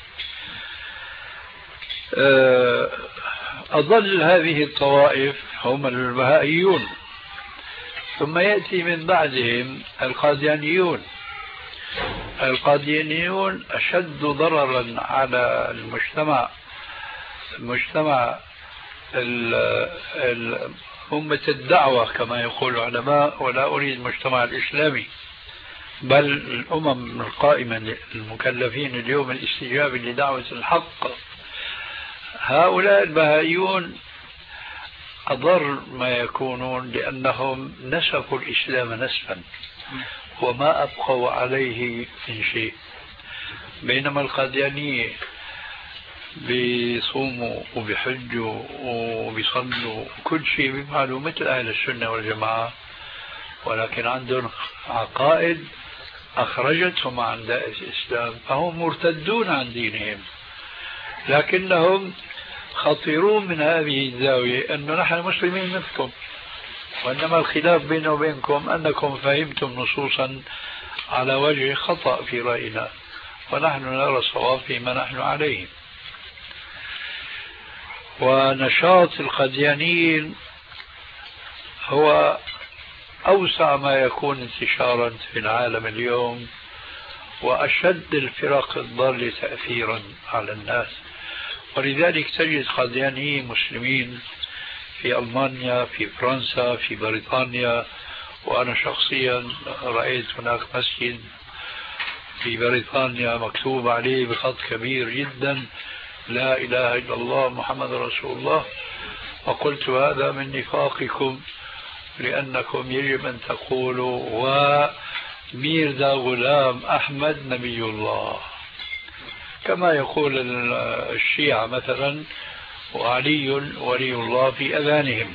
أضل هذه الطوائف هم البهائيون، ثم يأتي من بعدهم القاديانيون. القاديانيون أشد ضررا على المجتمع المجتمع أمة الدعوة كما يقول العلماء، ولا أريد المجتمع الإسلامي بل الأمم القائمة المكلفين اليوم الاستجابة لدعوة الحق. هؤلاء البهائيون أضر ما يكونون لأنهم نسفوا الإسلام نسفا وما أبقوا عليه من شيء، بينما القاديانية بيصوموا وبيحجوا وبيصلوا كل شيء بيفعلوا مثل أهل السنة والجماعة، ولكن عندهم عقائد أخرجتهم عن دائرة الإسلام، فهم مرتدون عن دينهم، لكنهم خطيرون من هذه الزاوية أنه نحن مسلمين مثلكم، وإنما الخلاف بيننا وبينكم أنكم فهمتم نصوصا على وجه خطأ في رأينا، ونحن نرى الصواب فيما نحن عليه. ونشاط القديانيين هو أوسع ما يكون انتشارا في العالم اليوم، وأشد الفرق الضالة تأثيرا على الناس، ولذلك تجد قديانيين مسلمين في ألمانيا، في فرنسا، في بريطانيا. وأنا شخصيا رأيت هناك مسجد في بريطانيا مكتوب عليه بخط كبير جدا لا إله إلا الله محمد رسول الله، وقلت هذا من نفاقكم، لأنكم يجب أن تقولوا وميرزا غلام أحمد نبي الله، كما يقول الشيعة مثلا وعلي ولي الله في أذانهم.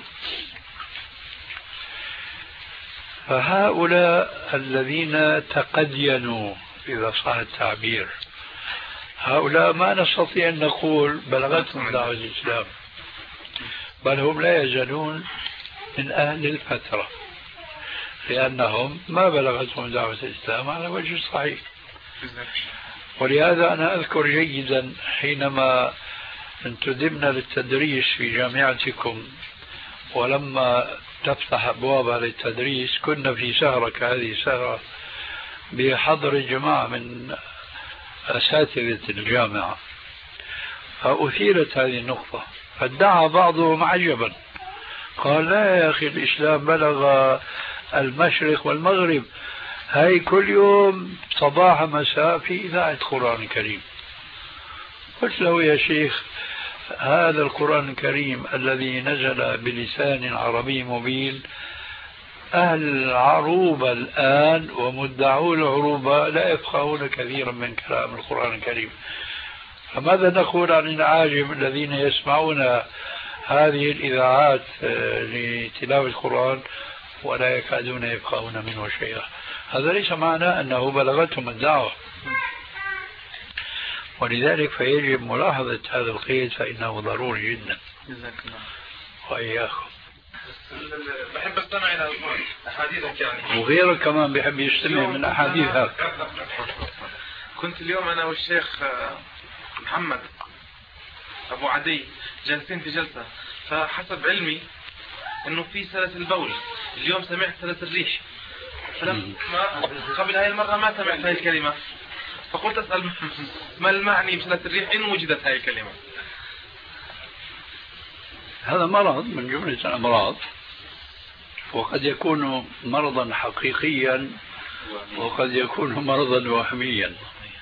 فهؤلاء الذين تقدينوا إذا صح التعبير، هؤلاء ما نستطيع أن نقول بلغتهم دعوة الإسلام، بل هم لا يزالون من أهل الفترة، لأنهم ما بلغتهم دعوة الإسلام على وجه صحيح. ولهذا أنا أذكر جيدا حينما انتدبنا للتدريس في جامعتكم، ولما تفتح أبوابها للتدريس كنا في سهرة كهذه السهرة بحضر جماعة من أساتذة الجامعة، فأثيرت هذه النقطة، فادعى بعضهم عجبا، قال لا يا أخي الإسلام بلغ المشرق والمغرب، هاي كل يوم صباح مساء في إذاعة القرآن الكريم. قلت له يا شيخ هذا القرآن الكريم الذي نزل بلسان عربي مبين، أهل العروبة الآن ومدعو العروبة لا يفقهون كثيرا من كلام القرآن الكريم، فماذا نقول عن العاجم الذين يسمعون هذه الإذاعات لتلاوة القرآن ولا يكادون يفقهون منه شيئا؟ هذا ليس معنى أنه بلغتهم الدعوة. ولذلك فيجب ملاحظة هذا القيد، فإنه ضروري جدا. جزاك الله. وإياكم. بحب استمع إلى أحاديثك يعني. وغيرك كمان بيحب يستمع من أحاديثك. كنت اليوم أنا والشيخ محمد أبو عدي جالسين في جلسة، فحسب علمي إنه في سلس البول، اليوم سمعت سلس الريح، فلما قبل هاي المرة ما سمعت هاي الكلمة، فقلت أسأل ما المعني بسلس الريح إن وجدت هاي الكلمة؟ هذا مرض من جملة الأمراض، وقد يكون مرضا حقيقيا وقد يكون مرضا وهميا.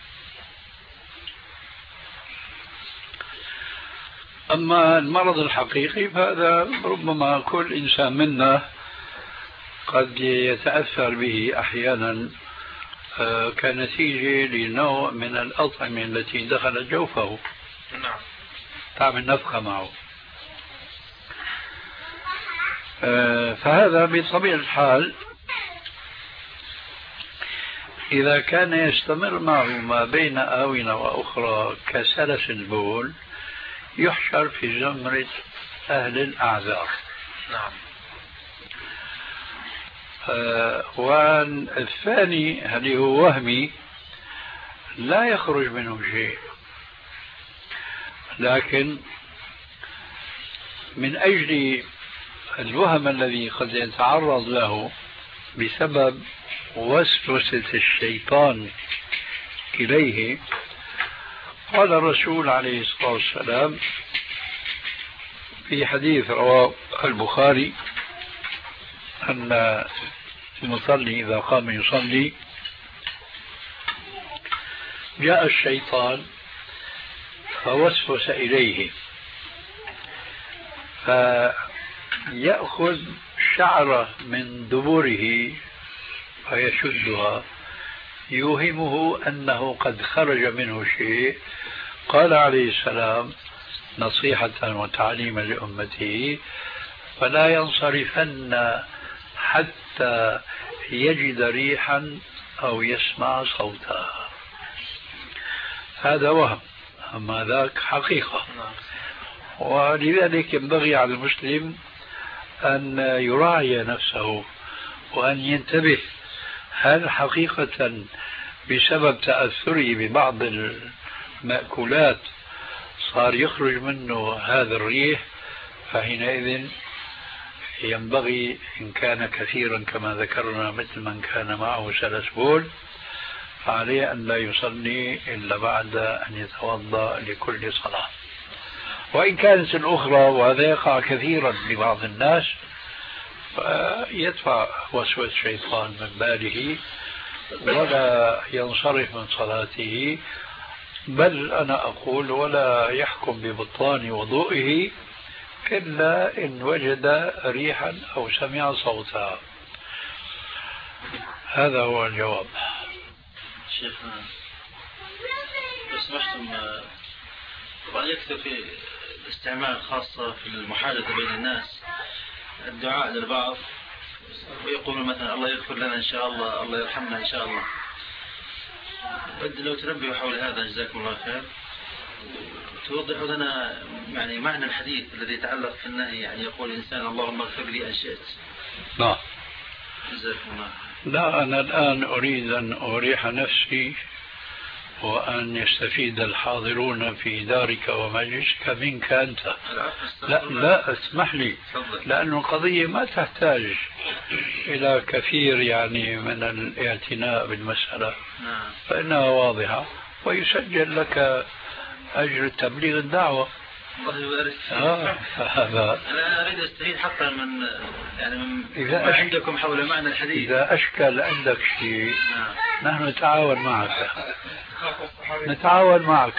أما المرض الحقيقي فهذا ربما كل إنسان منا قد يتأثر به أحيانا كنتيجة لنوع من الأطعمة التي دخلت جوفه، نعم، تعمل نفخة معه. فهذا بطبيعة الحال إذا كان يستمر معه ما بين آونة وأخرى كسلس البول يحشر في زمرة أهل الأعذار. نعم. والثاني اللي هو وهمي لا يخرج منه شيء، لكن من أجل الوهم الذي قد يتعرض له بسبب وسوسة الشيطان إليه، قال الرسول عليه الصلاة والسلام في حديث رواه البخاري أن المصلي إذا قام يصلي جاء الشيطان فوسوس إليه فيأخذ شعرة من دبره فيشدها يوهمه أنه قد خرج منه شيء، قال عليه السلام نصيحة وتعليما لأمته: فلا ينصرفن حتى يجد ريحا أو يسمع صوتا. هذا وهم، أما ذاك حقيقة. ولذلك ينبغي على المسلم أن يراعي نفسه وأن ينتبه، هل حقيقة بسبب تأثره ببعض المأكولات صار يخرج منه هذا الريح؟ فحينئذ ينبغي إن كان كثيرا كما ذكرنا مثل من كان معه سلسبول فعليه أن لا يصلي إلا بعد أن يتوضأ لكل صلاة. وإن كانت الأخرى، وهذا يقع كثيرا لبعض الناس، فيدفع وسوسة الشيطان من باله ولا ينصرف من صلاته، بل أنا أقول ولا يحكم ببطلان وضوئه إلا إن وجد ريحا أو سمع صوتا. هذا هو الجواب. شيخنا لو سمحتم، طبعا يكثر في الاستعمال خاصة في المحادثة بين الناس الدعاء للبعض، ويقولون مثلا الله يغفر لنا إن شاء الله، الله يرحمنا إن شاء الله. بدي لو تنبهوا حول هذا جزاكم الله خير، توضحوا لنا يعني معنى الحديث الذي يتعلق في النهي، يعني يقول الإنسان اللهم اغفر لي إن شئت. نعم. جزاكم الله. لا، أنا الآن أريد أن أريح نفسي وأن يستفيد الحاضرون في دارك ومجلسك منك أنت. لا لا اسمح لي، لأن القضية ما تحتاج إلى كثير يعني من الاعتناء بالمسألة، فإنها واضحة ويسجل لك أجر تبليغ الدعوة. الله يبارك فيك. آه فهذا أنا أريد أستفيد حقا من يعني من إذا ما أش... عندكم حول معنى الحديث. إذا أشكل عندك شيء نعم. نحن نتعاون معك نتعاون معك.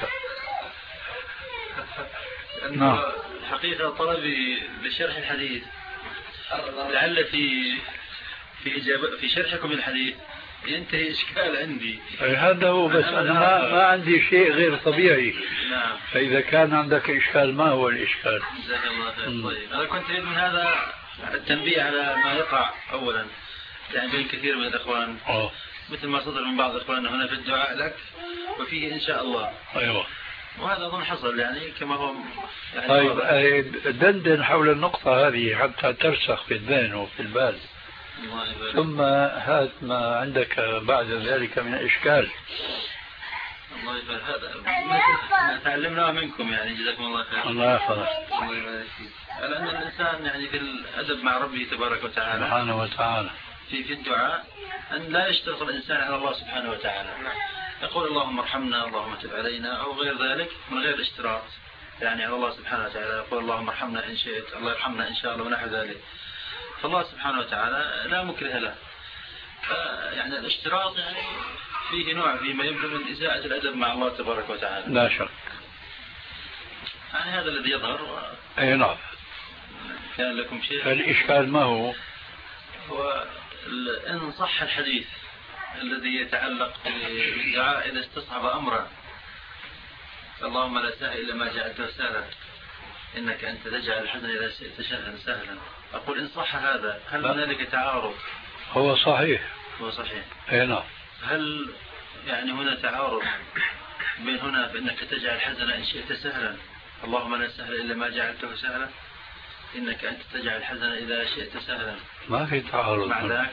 نعم. حقيقة طلبي لشرح الحديث لعل في في إجابة في شرحكم الحديث ينتهي إشكال عندي. هذا هو، بس أنا ما, ما عندي شيء غير طبيعي. نعم. فإذا كان عندك إشكال ما هو الإشكال؟ جزاك الله خير. طيب أنا كنت أريد من هذا التنبيه على ما يقع أولا يعني بين كثير من الإخوان. أوه. مثل ما صدر من بعض إخواننا هنا في الدعاء لك وفيه إن شاء الله. أيوة. وهذا أظن حصل يعني كما هو يعني. طيب دندن حول النقطة هذه حتى ترسخ في الذهن وفي البال، ثم هات ما عندك بعد ذلك من إشكال. الله يبارك. هذا تعلمناه منكم يعني جزاكم الله خير. الله يحفظك. الله يبارك فيك. لأن الإنسان يعني في الأدب مع ربه تبارك وتعالى سبحانه وتعالى في في الدعاء أن لا يشترط الإنسان على الله سبحانه وتعالى. يقول اللهم ارحمنا، اللهم تب علينا، أو غير ذلك من غير اشتراط يعني على الله سبحانه وتعالى. يقول اللهم ارحمنا إن شئت، الله يرحمنا إن شاء الله، ونحو ذلك. فالله سبحانه وتعالى لا مكره له. يعني الاشتراط يعني فيه نوع فيما يبدو من إساءة الأدب مع الله تبارك وتعالى. لا شك. يعني هذا الذي يظهر. و... أي نعم. كان لكم شيء. الإشكال ما هو؟ هو إن صح الحديث الذي يتعلق بالدعاء إذا استصعب أمرا، اللهم لا سهل إلا ما جعلته سهلا، إنك أنت تجعل الحزن إذا شئت سهلا سهلا. أقول إن صح هذا هل هنالك تعارض؟ هو صحيح. هو صحيح. أي نعم. هل يعني هنا تعارض بين هنا فإنك تجعل الحزن إن شئت سهلا، اللهم لا سهل إلا ما جعلته سهلا، إنك أنت تجعل الحزن إذا شئت سهلا؟ ما في تعارض مع ذلك.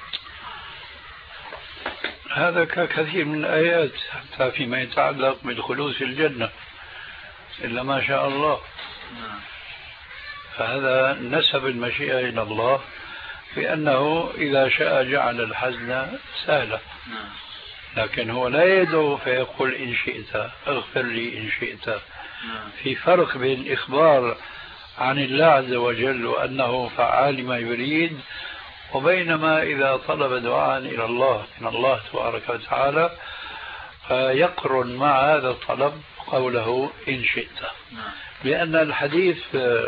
هذا كثير من الآيات حتى فيما يتعلق بالخلود في الجنة إلا ما شاء الله. نعم. فهذا نسب المشيئة إلى الله بأنه إذا شاء جعل الحزن سهلا. نعم. لكن هو لا يدعو فيقول إن شئت اغفر لي إن شئت. نعم. في فرق بين الإخبار عن الله عز وجل وأنه فعال ما يريد، وبينما إذا طلب دعاء إلى الله من الله تبارك وتعالى فيقرن مع هذا الطلب قوله إن شئت. نعم. لأن الحديث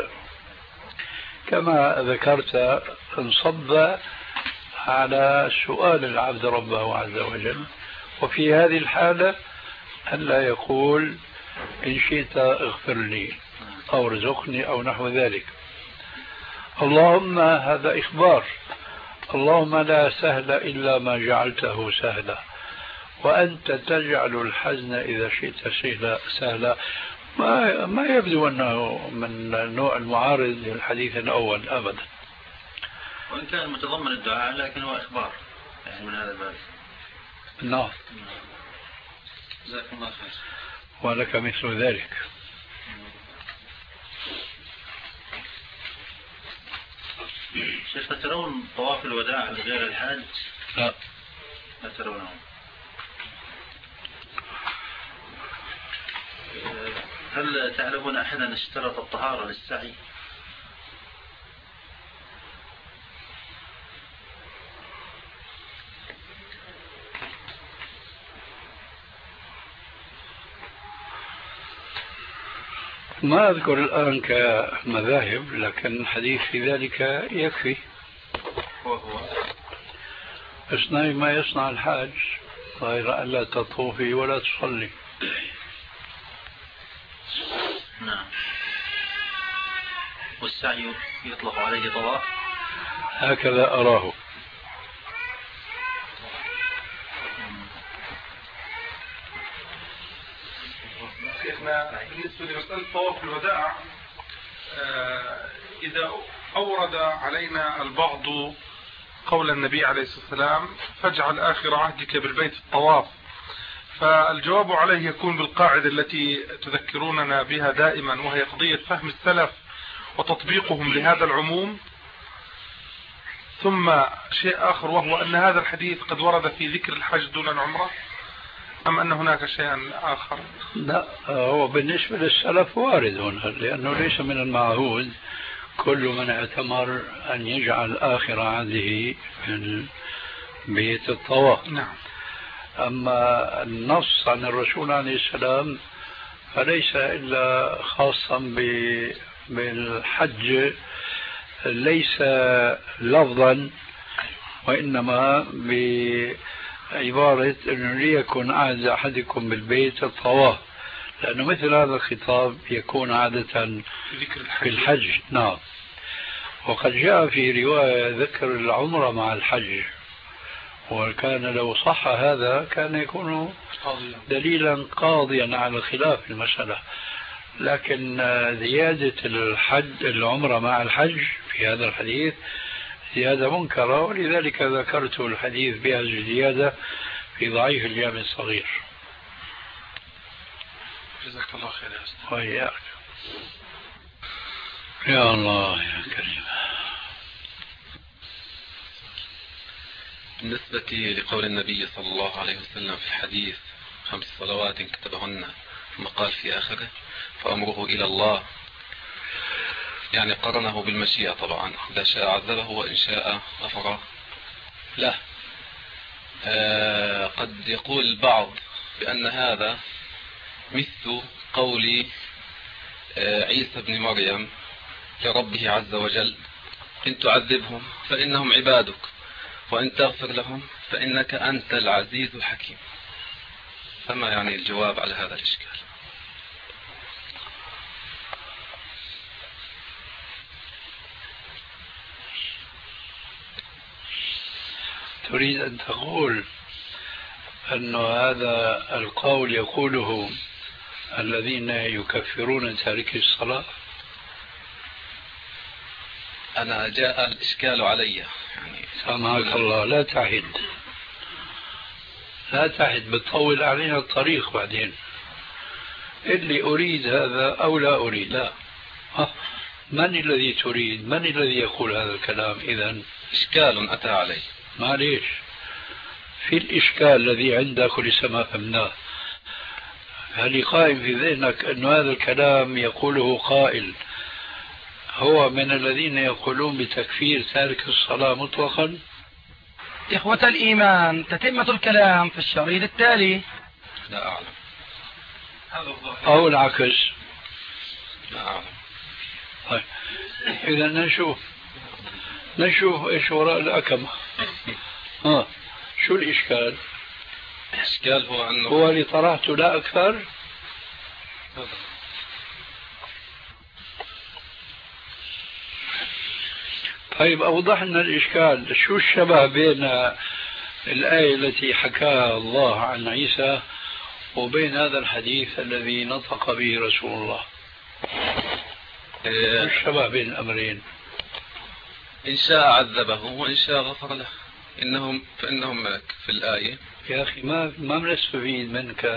كما ذكرت انصب على سؤال العبد ربه عز وجل، وفي هذه الحالة ألا يقول إن شئت اغفر لي أو ارزقني أو نحو ذلك. اللهم هذا إخبار، اللهم لا سهل إلا ما جعلته سهلا وأنت تجعل الحزن إذا شئت سهلا سهلا. ما ما يبدو أنه من نوع المعارض للحديث الأول أبدا، وإن كان متضمن الدعاء لكن هو إخبار يعني من هذا الباب. نعم. جزاك الله خير. ولك مثل ذلك. شيخ ترون طواف الوداع لغير الحاج؟ لا لا ترونه. هل تعلمون أحدا اشترط الطهارة للسعي؟ ما أذكر الآن كمذاهب، لكن الحديث في ذلك يكفي. وهو اصنعي ما يصنع الحاج غير أن لا تطوفي ولا تصلي. نعم. والسعي يطلق عليه طواف؟ هكذا أراه. شيخنا بالنسبة لمسألة طواف الوداع، إذا أورد علينا البعض قول النبي عليه الصلاة والسلام فاجعل آخر عهدك بالبيت الطواف، فالجواب عليه يكون بالقاعدة التي تذكروننا بها دائما، وهي قضية فهم السلف وتطبيقهم لهذا العموم. ثم شيء آخر وهو أن هذا الحديث قد ورد في ذكر الحج دون العمرة، أم أن هناك شيئا آخر؟ لا، هو بالنسبة للسلف وارد هنا، لأنه ليس من المعهود كل من اعتمر أن يجعل آخر عهده في بيت الطواف. نعم. أما النص عن الرسول عليه السلام فليس إلا خاصا بالحج، ليس لفظا وإنما بعبارة أنه ليكن عهد أحدكم بالبيت الطواف، لأنه مثل هذا الخطاب يكون عادة في الحج. نعم. وقد جاء في رواية ذكر العمرة مع الحج، وكان لو صح هذا كان يكون دليلا قاضيا على الخلاف في المسألة، لكن زيادة الحج العمرة مع الحج في هذا الحديث زيادة منكرة، ولذلك ذكرت الحديث بهذه الزيادة في ضعيف الجامع الصغير. جزاك الله خير يا أستاذ. وإياك. يا الله يا كريم. بالنسبة لقول النبي صلى الله عليه وسلم في الحديث خمس صلوات كتبهن، ثم قال في آخره فأمره إلى الله، يعني قرنه بالمشيئة طبعا، إذا شاء عذبه وإن شاء غفره له. آه قد يقول البعض بأن هذا مثل قول آه عيسى بن مريم لربه عز وجل إن تعذبهم فإنهم عبادك وإن تغفر لهم فإنك أنت العزيز الحكيم. فما يعني الجواب على هذا الإشكال؟ تريد أن تقول أن هذا القول يقوله الذين يكفرون تارك الصلاة؟ أنا جاء الإشكال علي يعني. سامحك الله، لا تعهد لا تعهد بتطول علينا الطريق بعدين. اللي أريد هذا أو لا أريد. لا. من الذي تريد؟ من الذي يقول هذا الكلام؟ إذن إشكال أتى علي. معليش، في الإشكال الذي عندك ولسه ما فهمناه، هل قائم في ذهنك أن هذا الكلام يقوله قائل هو من الذين يقولون بتكفير تارك الصلاة مطلقا؟ إخوة الإيمان، تتمة الكلام في الشريط التالي. لا أعلم. أو العكس؟ لا أعلم. طيب إذا نشوف نشوف إيش وراء الأكمة. ها شو الإشكال؟ الإشكال هو أنه هو اللي طرحته لا أكثر. طيب أوضح لنا الإشكال، شو الشبه بين الآية التي حكاها الله عن عيسى وبين هذا الحديث الذي نطق به رسول الله؟ شو الشبه بين الأمرين؟ إن شاء عذبه وإن شاء غفر له. إنهم فإنهم ملك في الآية. يا أخي ما ما بنستفيد منك